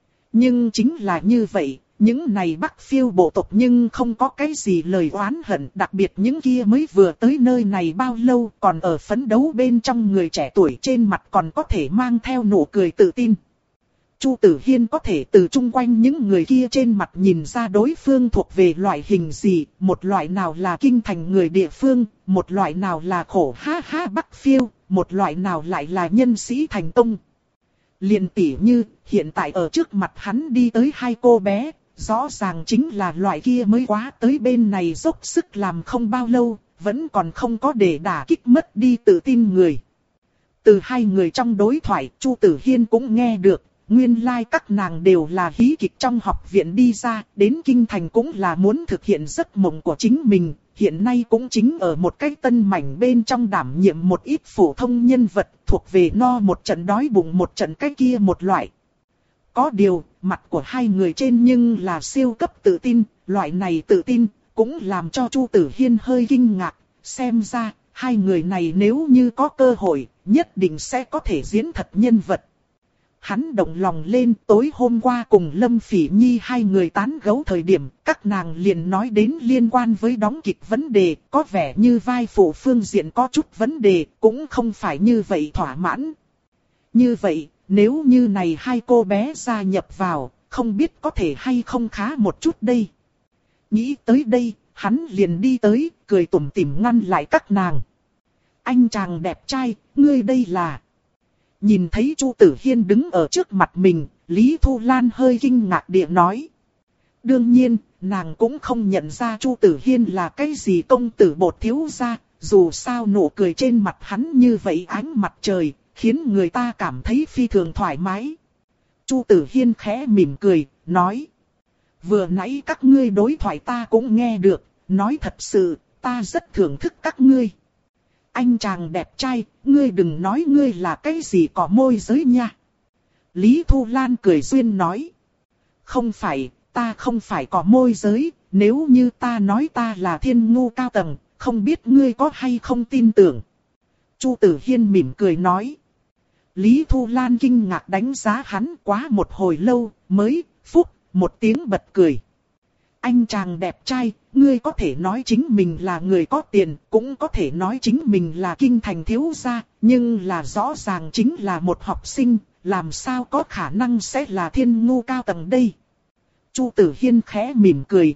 Nhưng chính là như vậy, những này Bắc Phiêu bộ tộc nhưng không có cái gì lời oán hận, đặc biệt những kia mới vừa tới nơi này bao lâu còn ở phấn đấu bên trong người trẻ tuổi trên mặt còn có thể mang theo nụ cười tự tin. Chu Tử Hiên có thể từ chung quanh những người kia trên mặt nhìn ra đối phương thuộc về loại hình gì, một loại nào là kinh thành người địa phương, một loại nào là khổ ha ha Bắc Phiêu, một loại nào lại là nhân sĩ thành công. Liền tỉ như, hiện tại ở trước mặt hắn đi tới hai cô bé, rõ ràng chính là loại kia mới quá tới bên này dốc sức làm không bao lâu, vẫn còn không có để đả kích mất đi tự tin người. Từ hai người trong đối thoại, Chu Tử Hiên cũng nghe được. Nguyên lai like các nàng đều là hí kịch trong học viện đi ra, đến kinh thành cũng là muốn thực hiện giấc mộng của chính mình, hiện nay cũng chính ở một cái tân mảnh bên trong đảm nhiệm một ít phổ thông nhân vật, thuộc về no một trận đói bụng một trận cái kia một loại. Có điều, mặt của hai người trên nhưng là siêu cấp tự tin, loại này tự tin, cũng làm cho Chu Tử Hiên hơi kinh ngạc, xem ra, hai người này nếu như có cơ hội, nhất định sẽ có thể diễn thật nhân vật. hắn động lòng lên. Tối hôm qua cùng Lâm Phỉ Nhi hai người tán gẫu thời điểm, các nàng liền nói đến liên quan với đóng kịch vấn đề, có vẻ như vai phụ phương diện có chút vấn đề, cũng không phải như vậy thỏa mãn. Như vậy, nếu như này hai cô bé gia nhập vào, không biết có thể hay không khá một chút đây. Nghĩ tới đây, hắn liền đi tới, cười tủm tỉm ngăn lại các nàng. Anh chàng đẹp trai, ngươi đây là... Nhìn thấy Chu Tử Hiên đứng ở trước mặt mình, Lý Thu Lan hơi kinh ngạc địa nói. Đương nhiên, nàng cũng không nhận ra Chu Tử Hiên là cái gì công tử bột thiếu gia, dù sao nụ cười trên mặt hắn như vậy ánh mặt trời, khiến người ta cảm thấy phi thường thoải mái. Chu Tử Hiên khẽ mỉm cười, nói. Vừa nãy các ngươi đối thoại ta cũng nghe được, nói thật sự, ta rất thưởng thức các ngươi. Anh chàng đẹp trai, ngươi đừng nói ngươi là cái gì cỏ môi giới nha. Lý Thu Lan cười duyên nói. Không phải, ta không phải cỏ môi giới, nếu như ta nói ta là thiên ngu cao tầng, không biết ngươi có hay không tin tưởng. Chu Tử Hiên mỉm cười nói. Lý Thu Lan kinh ngạc đánh giá hắn quá một hồi lâu, mới, phúc, một tiếng bật cười. Anh chàng đẹp trai, ngươi có thể nói chính mình là người có tiền, cũng có thể nói chính mình là kinh thành thiếu gia, nhưng là rõ ràng chính là một học sinh, làm sao có khả năng sẽ là thiên ngu cao tầng đây. Chu Tử Hiên khẽ mỉm cười.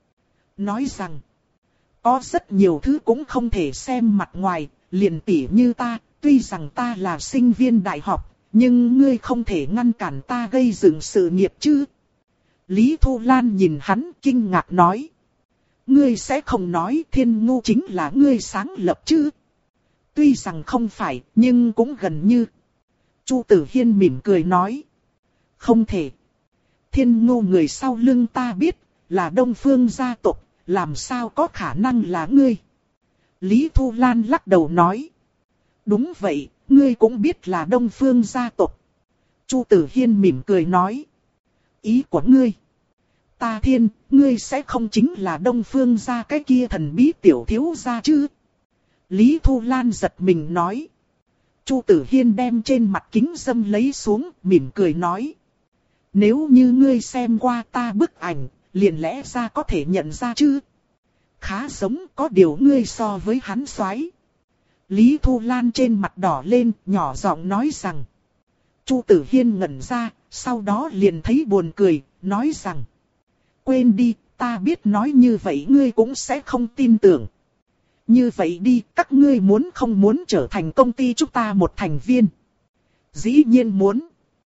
Nói rằng, có rất nhiều thứ cũng không thể xem mặt ngoài, liền tỉ như ta, tuy rằng ta là sinh viên đại học, nhưng ngươi không thể ngăn cản ta gây dựng sự nghiệp chứ. Lý Thu Lan nhìn hắn kinh ngạc nói. Ngươi sẽ không nói thiên ngu chính là ngươi sáng lập chứ. Tuy rằng không phải, nhưng cũng gần như. Chu Tử Hiên mỉm cười nói. Không thể. Thiên ngu người sau lưng ta biết, là Đông Phương gia tộc, làm sao có khả năng là ngươi. Lý Thu Lan lắc đầu nói. Đúng vậy, ngươi cũng biết là Đông Phương gia tộc. Chu Tử Hiên mỉm cười nói. Ý của ngươi. Ta thiên, ngươi sẽ không chính là Đông Phương gia cái kia thần bí tiểu thiếu gia chứ. Lý Thu Lan giật mình nói. Chu Tử Hiên đem trên mặt kính dâm lấy xuống, mỉm cười nói. Nếu như ngươi xem qua ta bức ảnh, liền lẽ ra có thể nhận ra chứ. Khá giống, có điều ngươi so với hắn soái. Lý Thu Lan trên mặt đỏ lên, nhỏ giọng nói rằng. Chu Tử Hiên ngẩn ra, sau đó liền thấy buồn cười, nói rằng. Quên đi, ta biết nói như vậy ngươi cũng sẽ không tin tưởng. Như vậy đi, các ngươi muốn không muốn trở thành công ty chúng ta một thành viên? Dĩ nhiên muốn.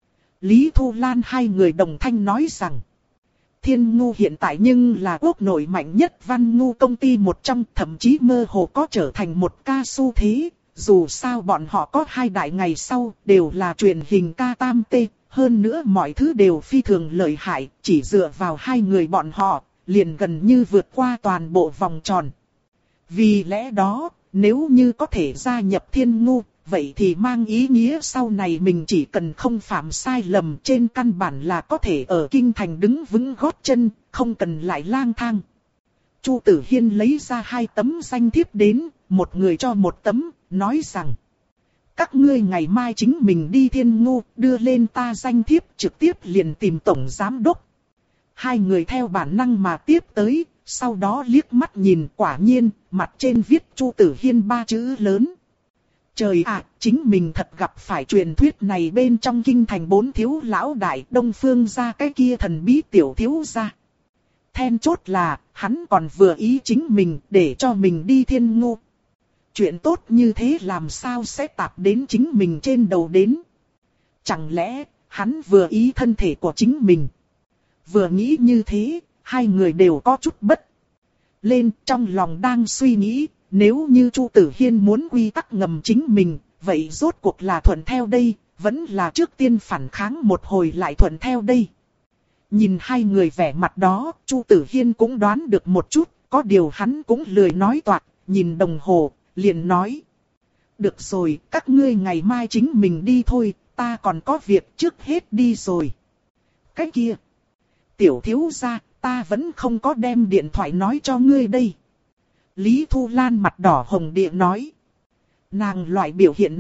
Lý Thu Lan hai người đồng thanh nói rằng. Thiên ngu hiện tại nhưng là quốc nội mạnh nhất văn ngu công ty một trong, thậm chí mơ hồ có trở thành một ca xu thế. Dù sao bọn họ có hai đại ngày sau, đều là truyền hình ca tam tê. Hơn nữa mọi thứ đều phi thường lợi hại, chỉ dựa vào hai người bọn họ, liền gần như vượt qua toàn bộ vòng tròn. Vì lẽ đó, nếu như có thể gia nhập thiên ngu, vậy thì mang ý nghĩa sau này mình chỉ cần không phạm sai lầm trên căn bản là có thể ở kinh thành đứng vững gót chân, không cần lại lang thang. Chu Tử Hiên lấy ra hai tấm danh thiếp đến, một người cho một tấm, nói rằng. Các ngươi ngày mai chính mình đi thiên ngu, đưa lên ta danh thiếp trực tiếp liền tìm tổng giám đốc. Hai người theo bản năng mà tiếp tới, sau đó liếc mắt nhìn quả nhiên, mặt trên viết Chu Tử Hiên ba chữ lớn. Trời ạ, chính mình thật gặp phải truyền thuyết này bên trong kinh thành bốn thiếu lão đại Đông Phương gia cái kia thần bí tiểu thiếu gia. Then chốt là, hắn còn vừa ý chính mình để cho mình đi thiên ngu. Chuyện tốt như thế làm sao sẽ tạp đến chính mình trên đầu đến. Chẳng lẽ, hắn vừa ý thân thể của chính mình. Vừa nghĩ như thế, hai người đều có chút bất lên, trong lòng đang suy nghĩ, nếu như Chu Tử Hiên muốn quy tắc ngầm chính mình, vậy rốt cuộc là thuận theo đây, vẫn là trước tiên phản kháng một hồi lại thuận theo đây. Nhìn hai người vẻ mặt đó, Chu Tử Hiên cũng đoán được một chút, có điều hắn cũng lười nói toạc, nhìn đồng hồ, liền nói. Được rồi, các ngươi ngày mai chính mình đi thôi, ta còn có việc trước hết đi rồi. Cái kia, tiểu thiếu gia, ta vẫn không có đem điện thoại nói cho ngươi đây. Lý Thu Lan mặt đỏ hồng địa nói. Nàng loại biểu hiện này,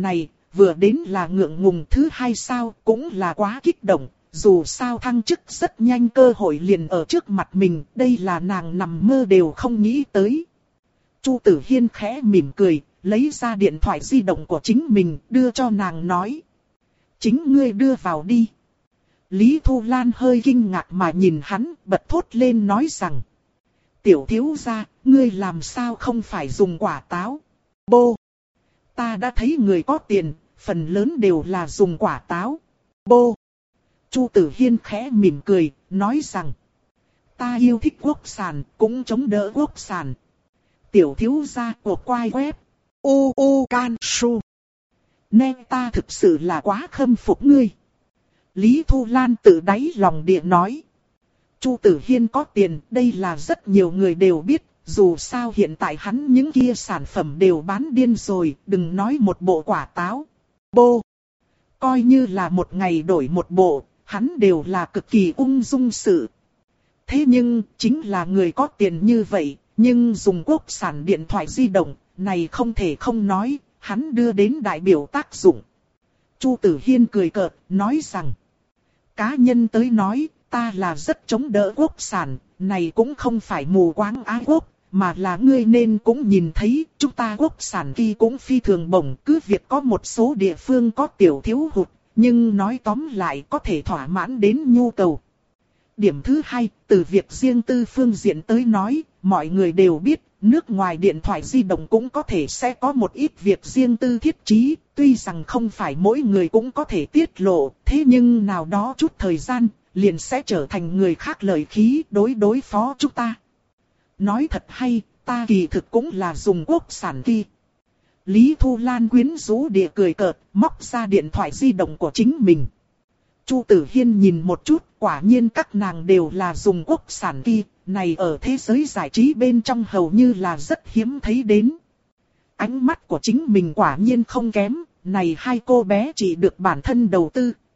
vừa đến là ngượng ngùng, thứ hai sao cũng là quá kích động. Dù sao thăng chức rất nhanh, cơ hội liền ở trước mặt mình, đây là nàng nằm mơ đều không nghĩ tới. Chu Tử Hiên khẽ mỉm cười, lấy ra điện thoại di động của chính mình, đưa cho nàng nói. Chính ngươi đưa vào đi. Lý Thu Lan hơi kinh ngạc mà nhìn hắn, bật thốt lên nói rằng. Tiểu thiếu gia, ngươi làm sao không phải dùng quả táo? Bô! Ta đã thấy người có tiền, phần lớn đều là dùng quả táo. Bô! Chu Tử Hiên khẽ mỉm cười, nói rằng. Ta yêu thích quốc sản, cũng chống đỡ quốc sản. Tiểu thiếu gia của quai web. U U Can Su. Nên ta thực sự là quá khâm phục ngươi. Lý Thu Lan tự đáy lòng địa nói. Chu Tử Hiên có tiền, đây là rất nhiều người đều biết. Dù sao hiện tại hắn những kia sản phẩm đều bán điên rồi, đừng nói một bộ quả táo. Bô! Coi như là một ngày đổi một bộ, hắn đều là cực kỳ ung dung sự. Thế nhưng, chính là người có tiền như vậy, nhưng dùng quốc sản điện thoại di động, này không thể không nói, hắn đưa đến đại biểu tác dụng. Chu Tử Hiên cười cợt, nói rằng, cá nhân tới nói, ta là rất chống đỡ quốc sản, này cũng không phải mù quáng ái quốc, mà là ngươi nên cũng nhìn thấy, chúng ta quốc sản kia cũng phi thường bổng, cứ việc có một số địa phương có tiểu thiếu hụt, nhưng nói tóm lại có thể thỏa mãn đến nhu cầu. Điểm thứ hai, từ việc riêng tư phương diện tới nói, mọi người đều biết, nước ngoài điện thoại di động cũng có thể sẽ có một ít việc riêng tư thiết trí, tuy rằng không phải mỗi người cũng có thể tiết lộ, thế nhưng nào đó chút thời gian, liền sẽ trở thành người khác lời khí đối đối phó chúng ta. Nói thật hay, ta kỳ thực cũng là dùng quốc sản kia. Lý Thu Lan quyến rũ địa cười cợt, móc ra điện thoại di động của chính mình. Chu Tử Hiên nhìn một chút, quả nhiên các nàng đều là dùng quốc sản kia, này ở thế giới giải trí bên trong hầu như là rất hiếm thấy đến. Ánh mắt của chính mình quả nhiên không kém, này hai cô bé chỉ được bản thân đầu tư.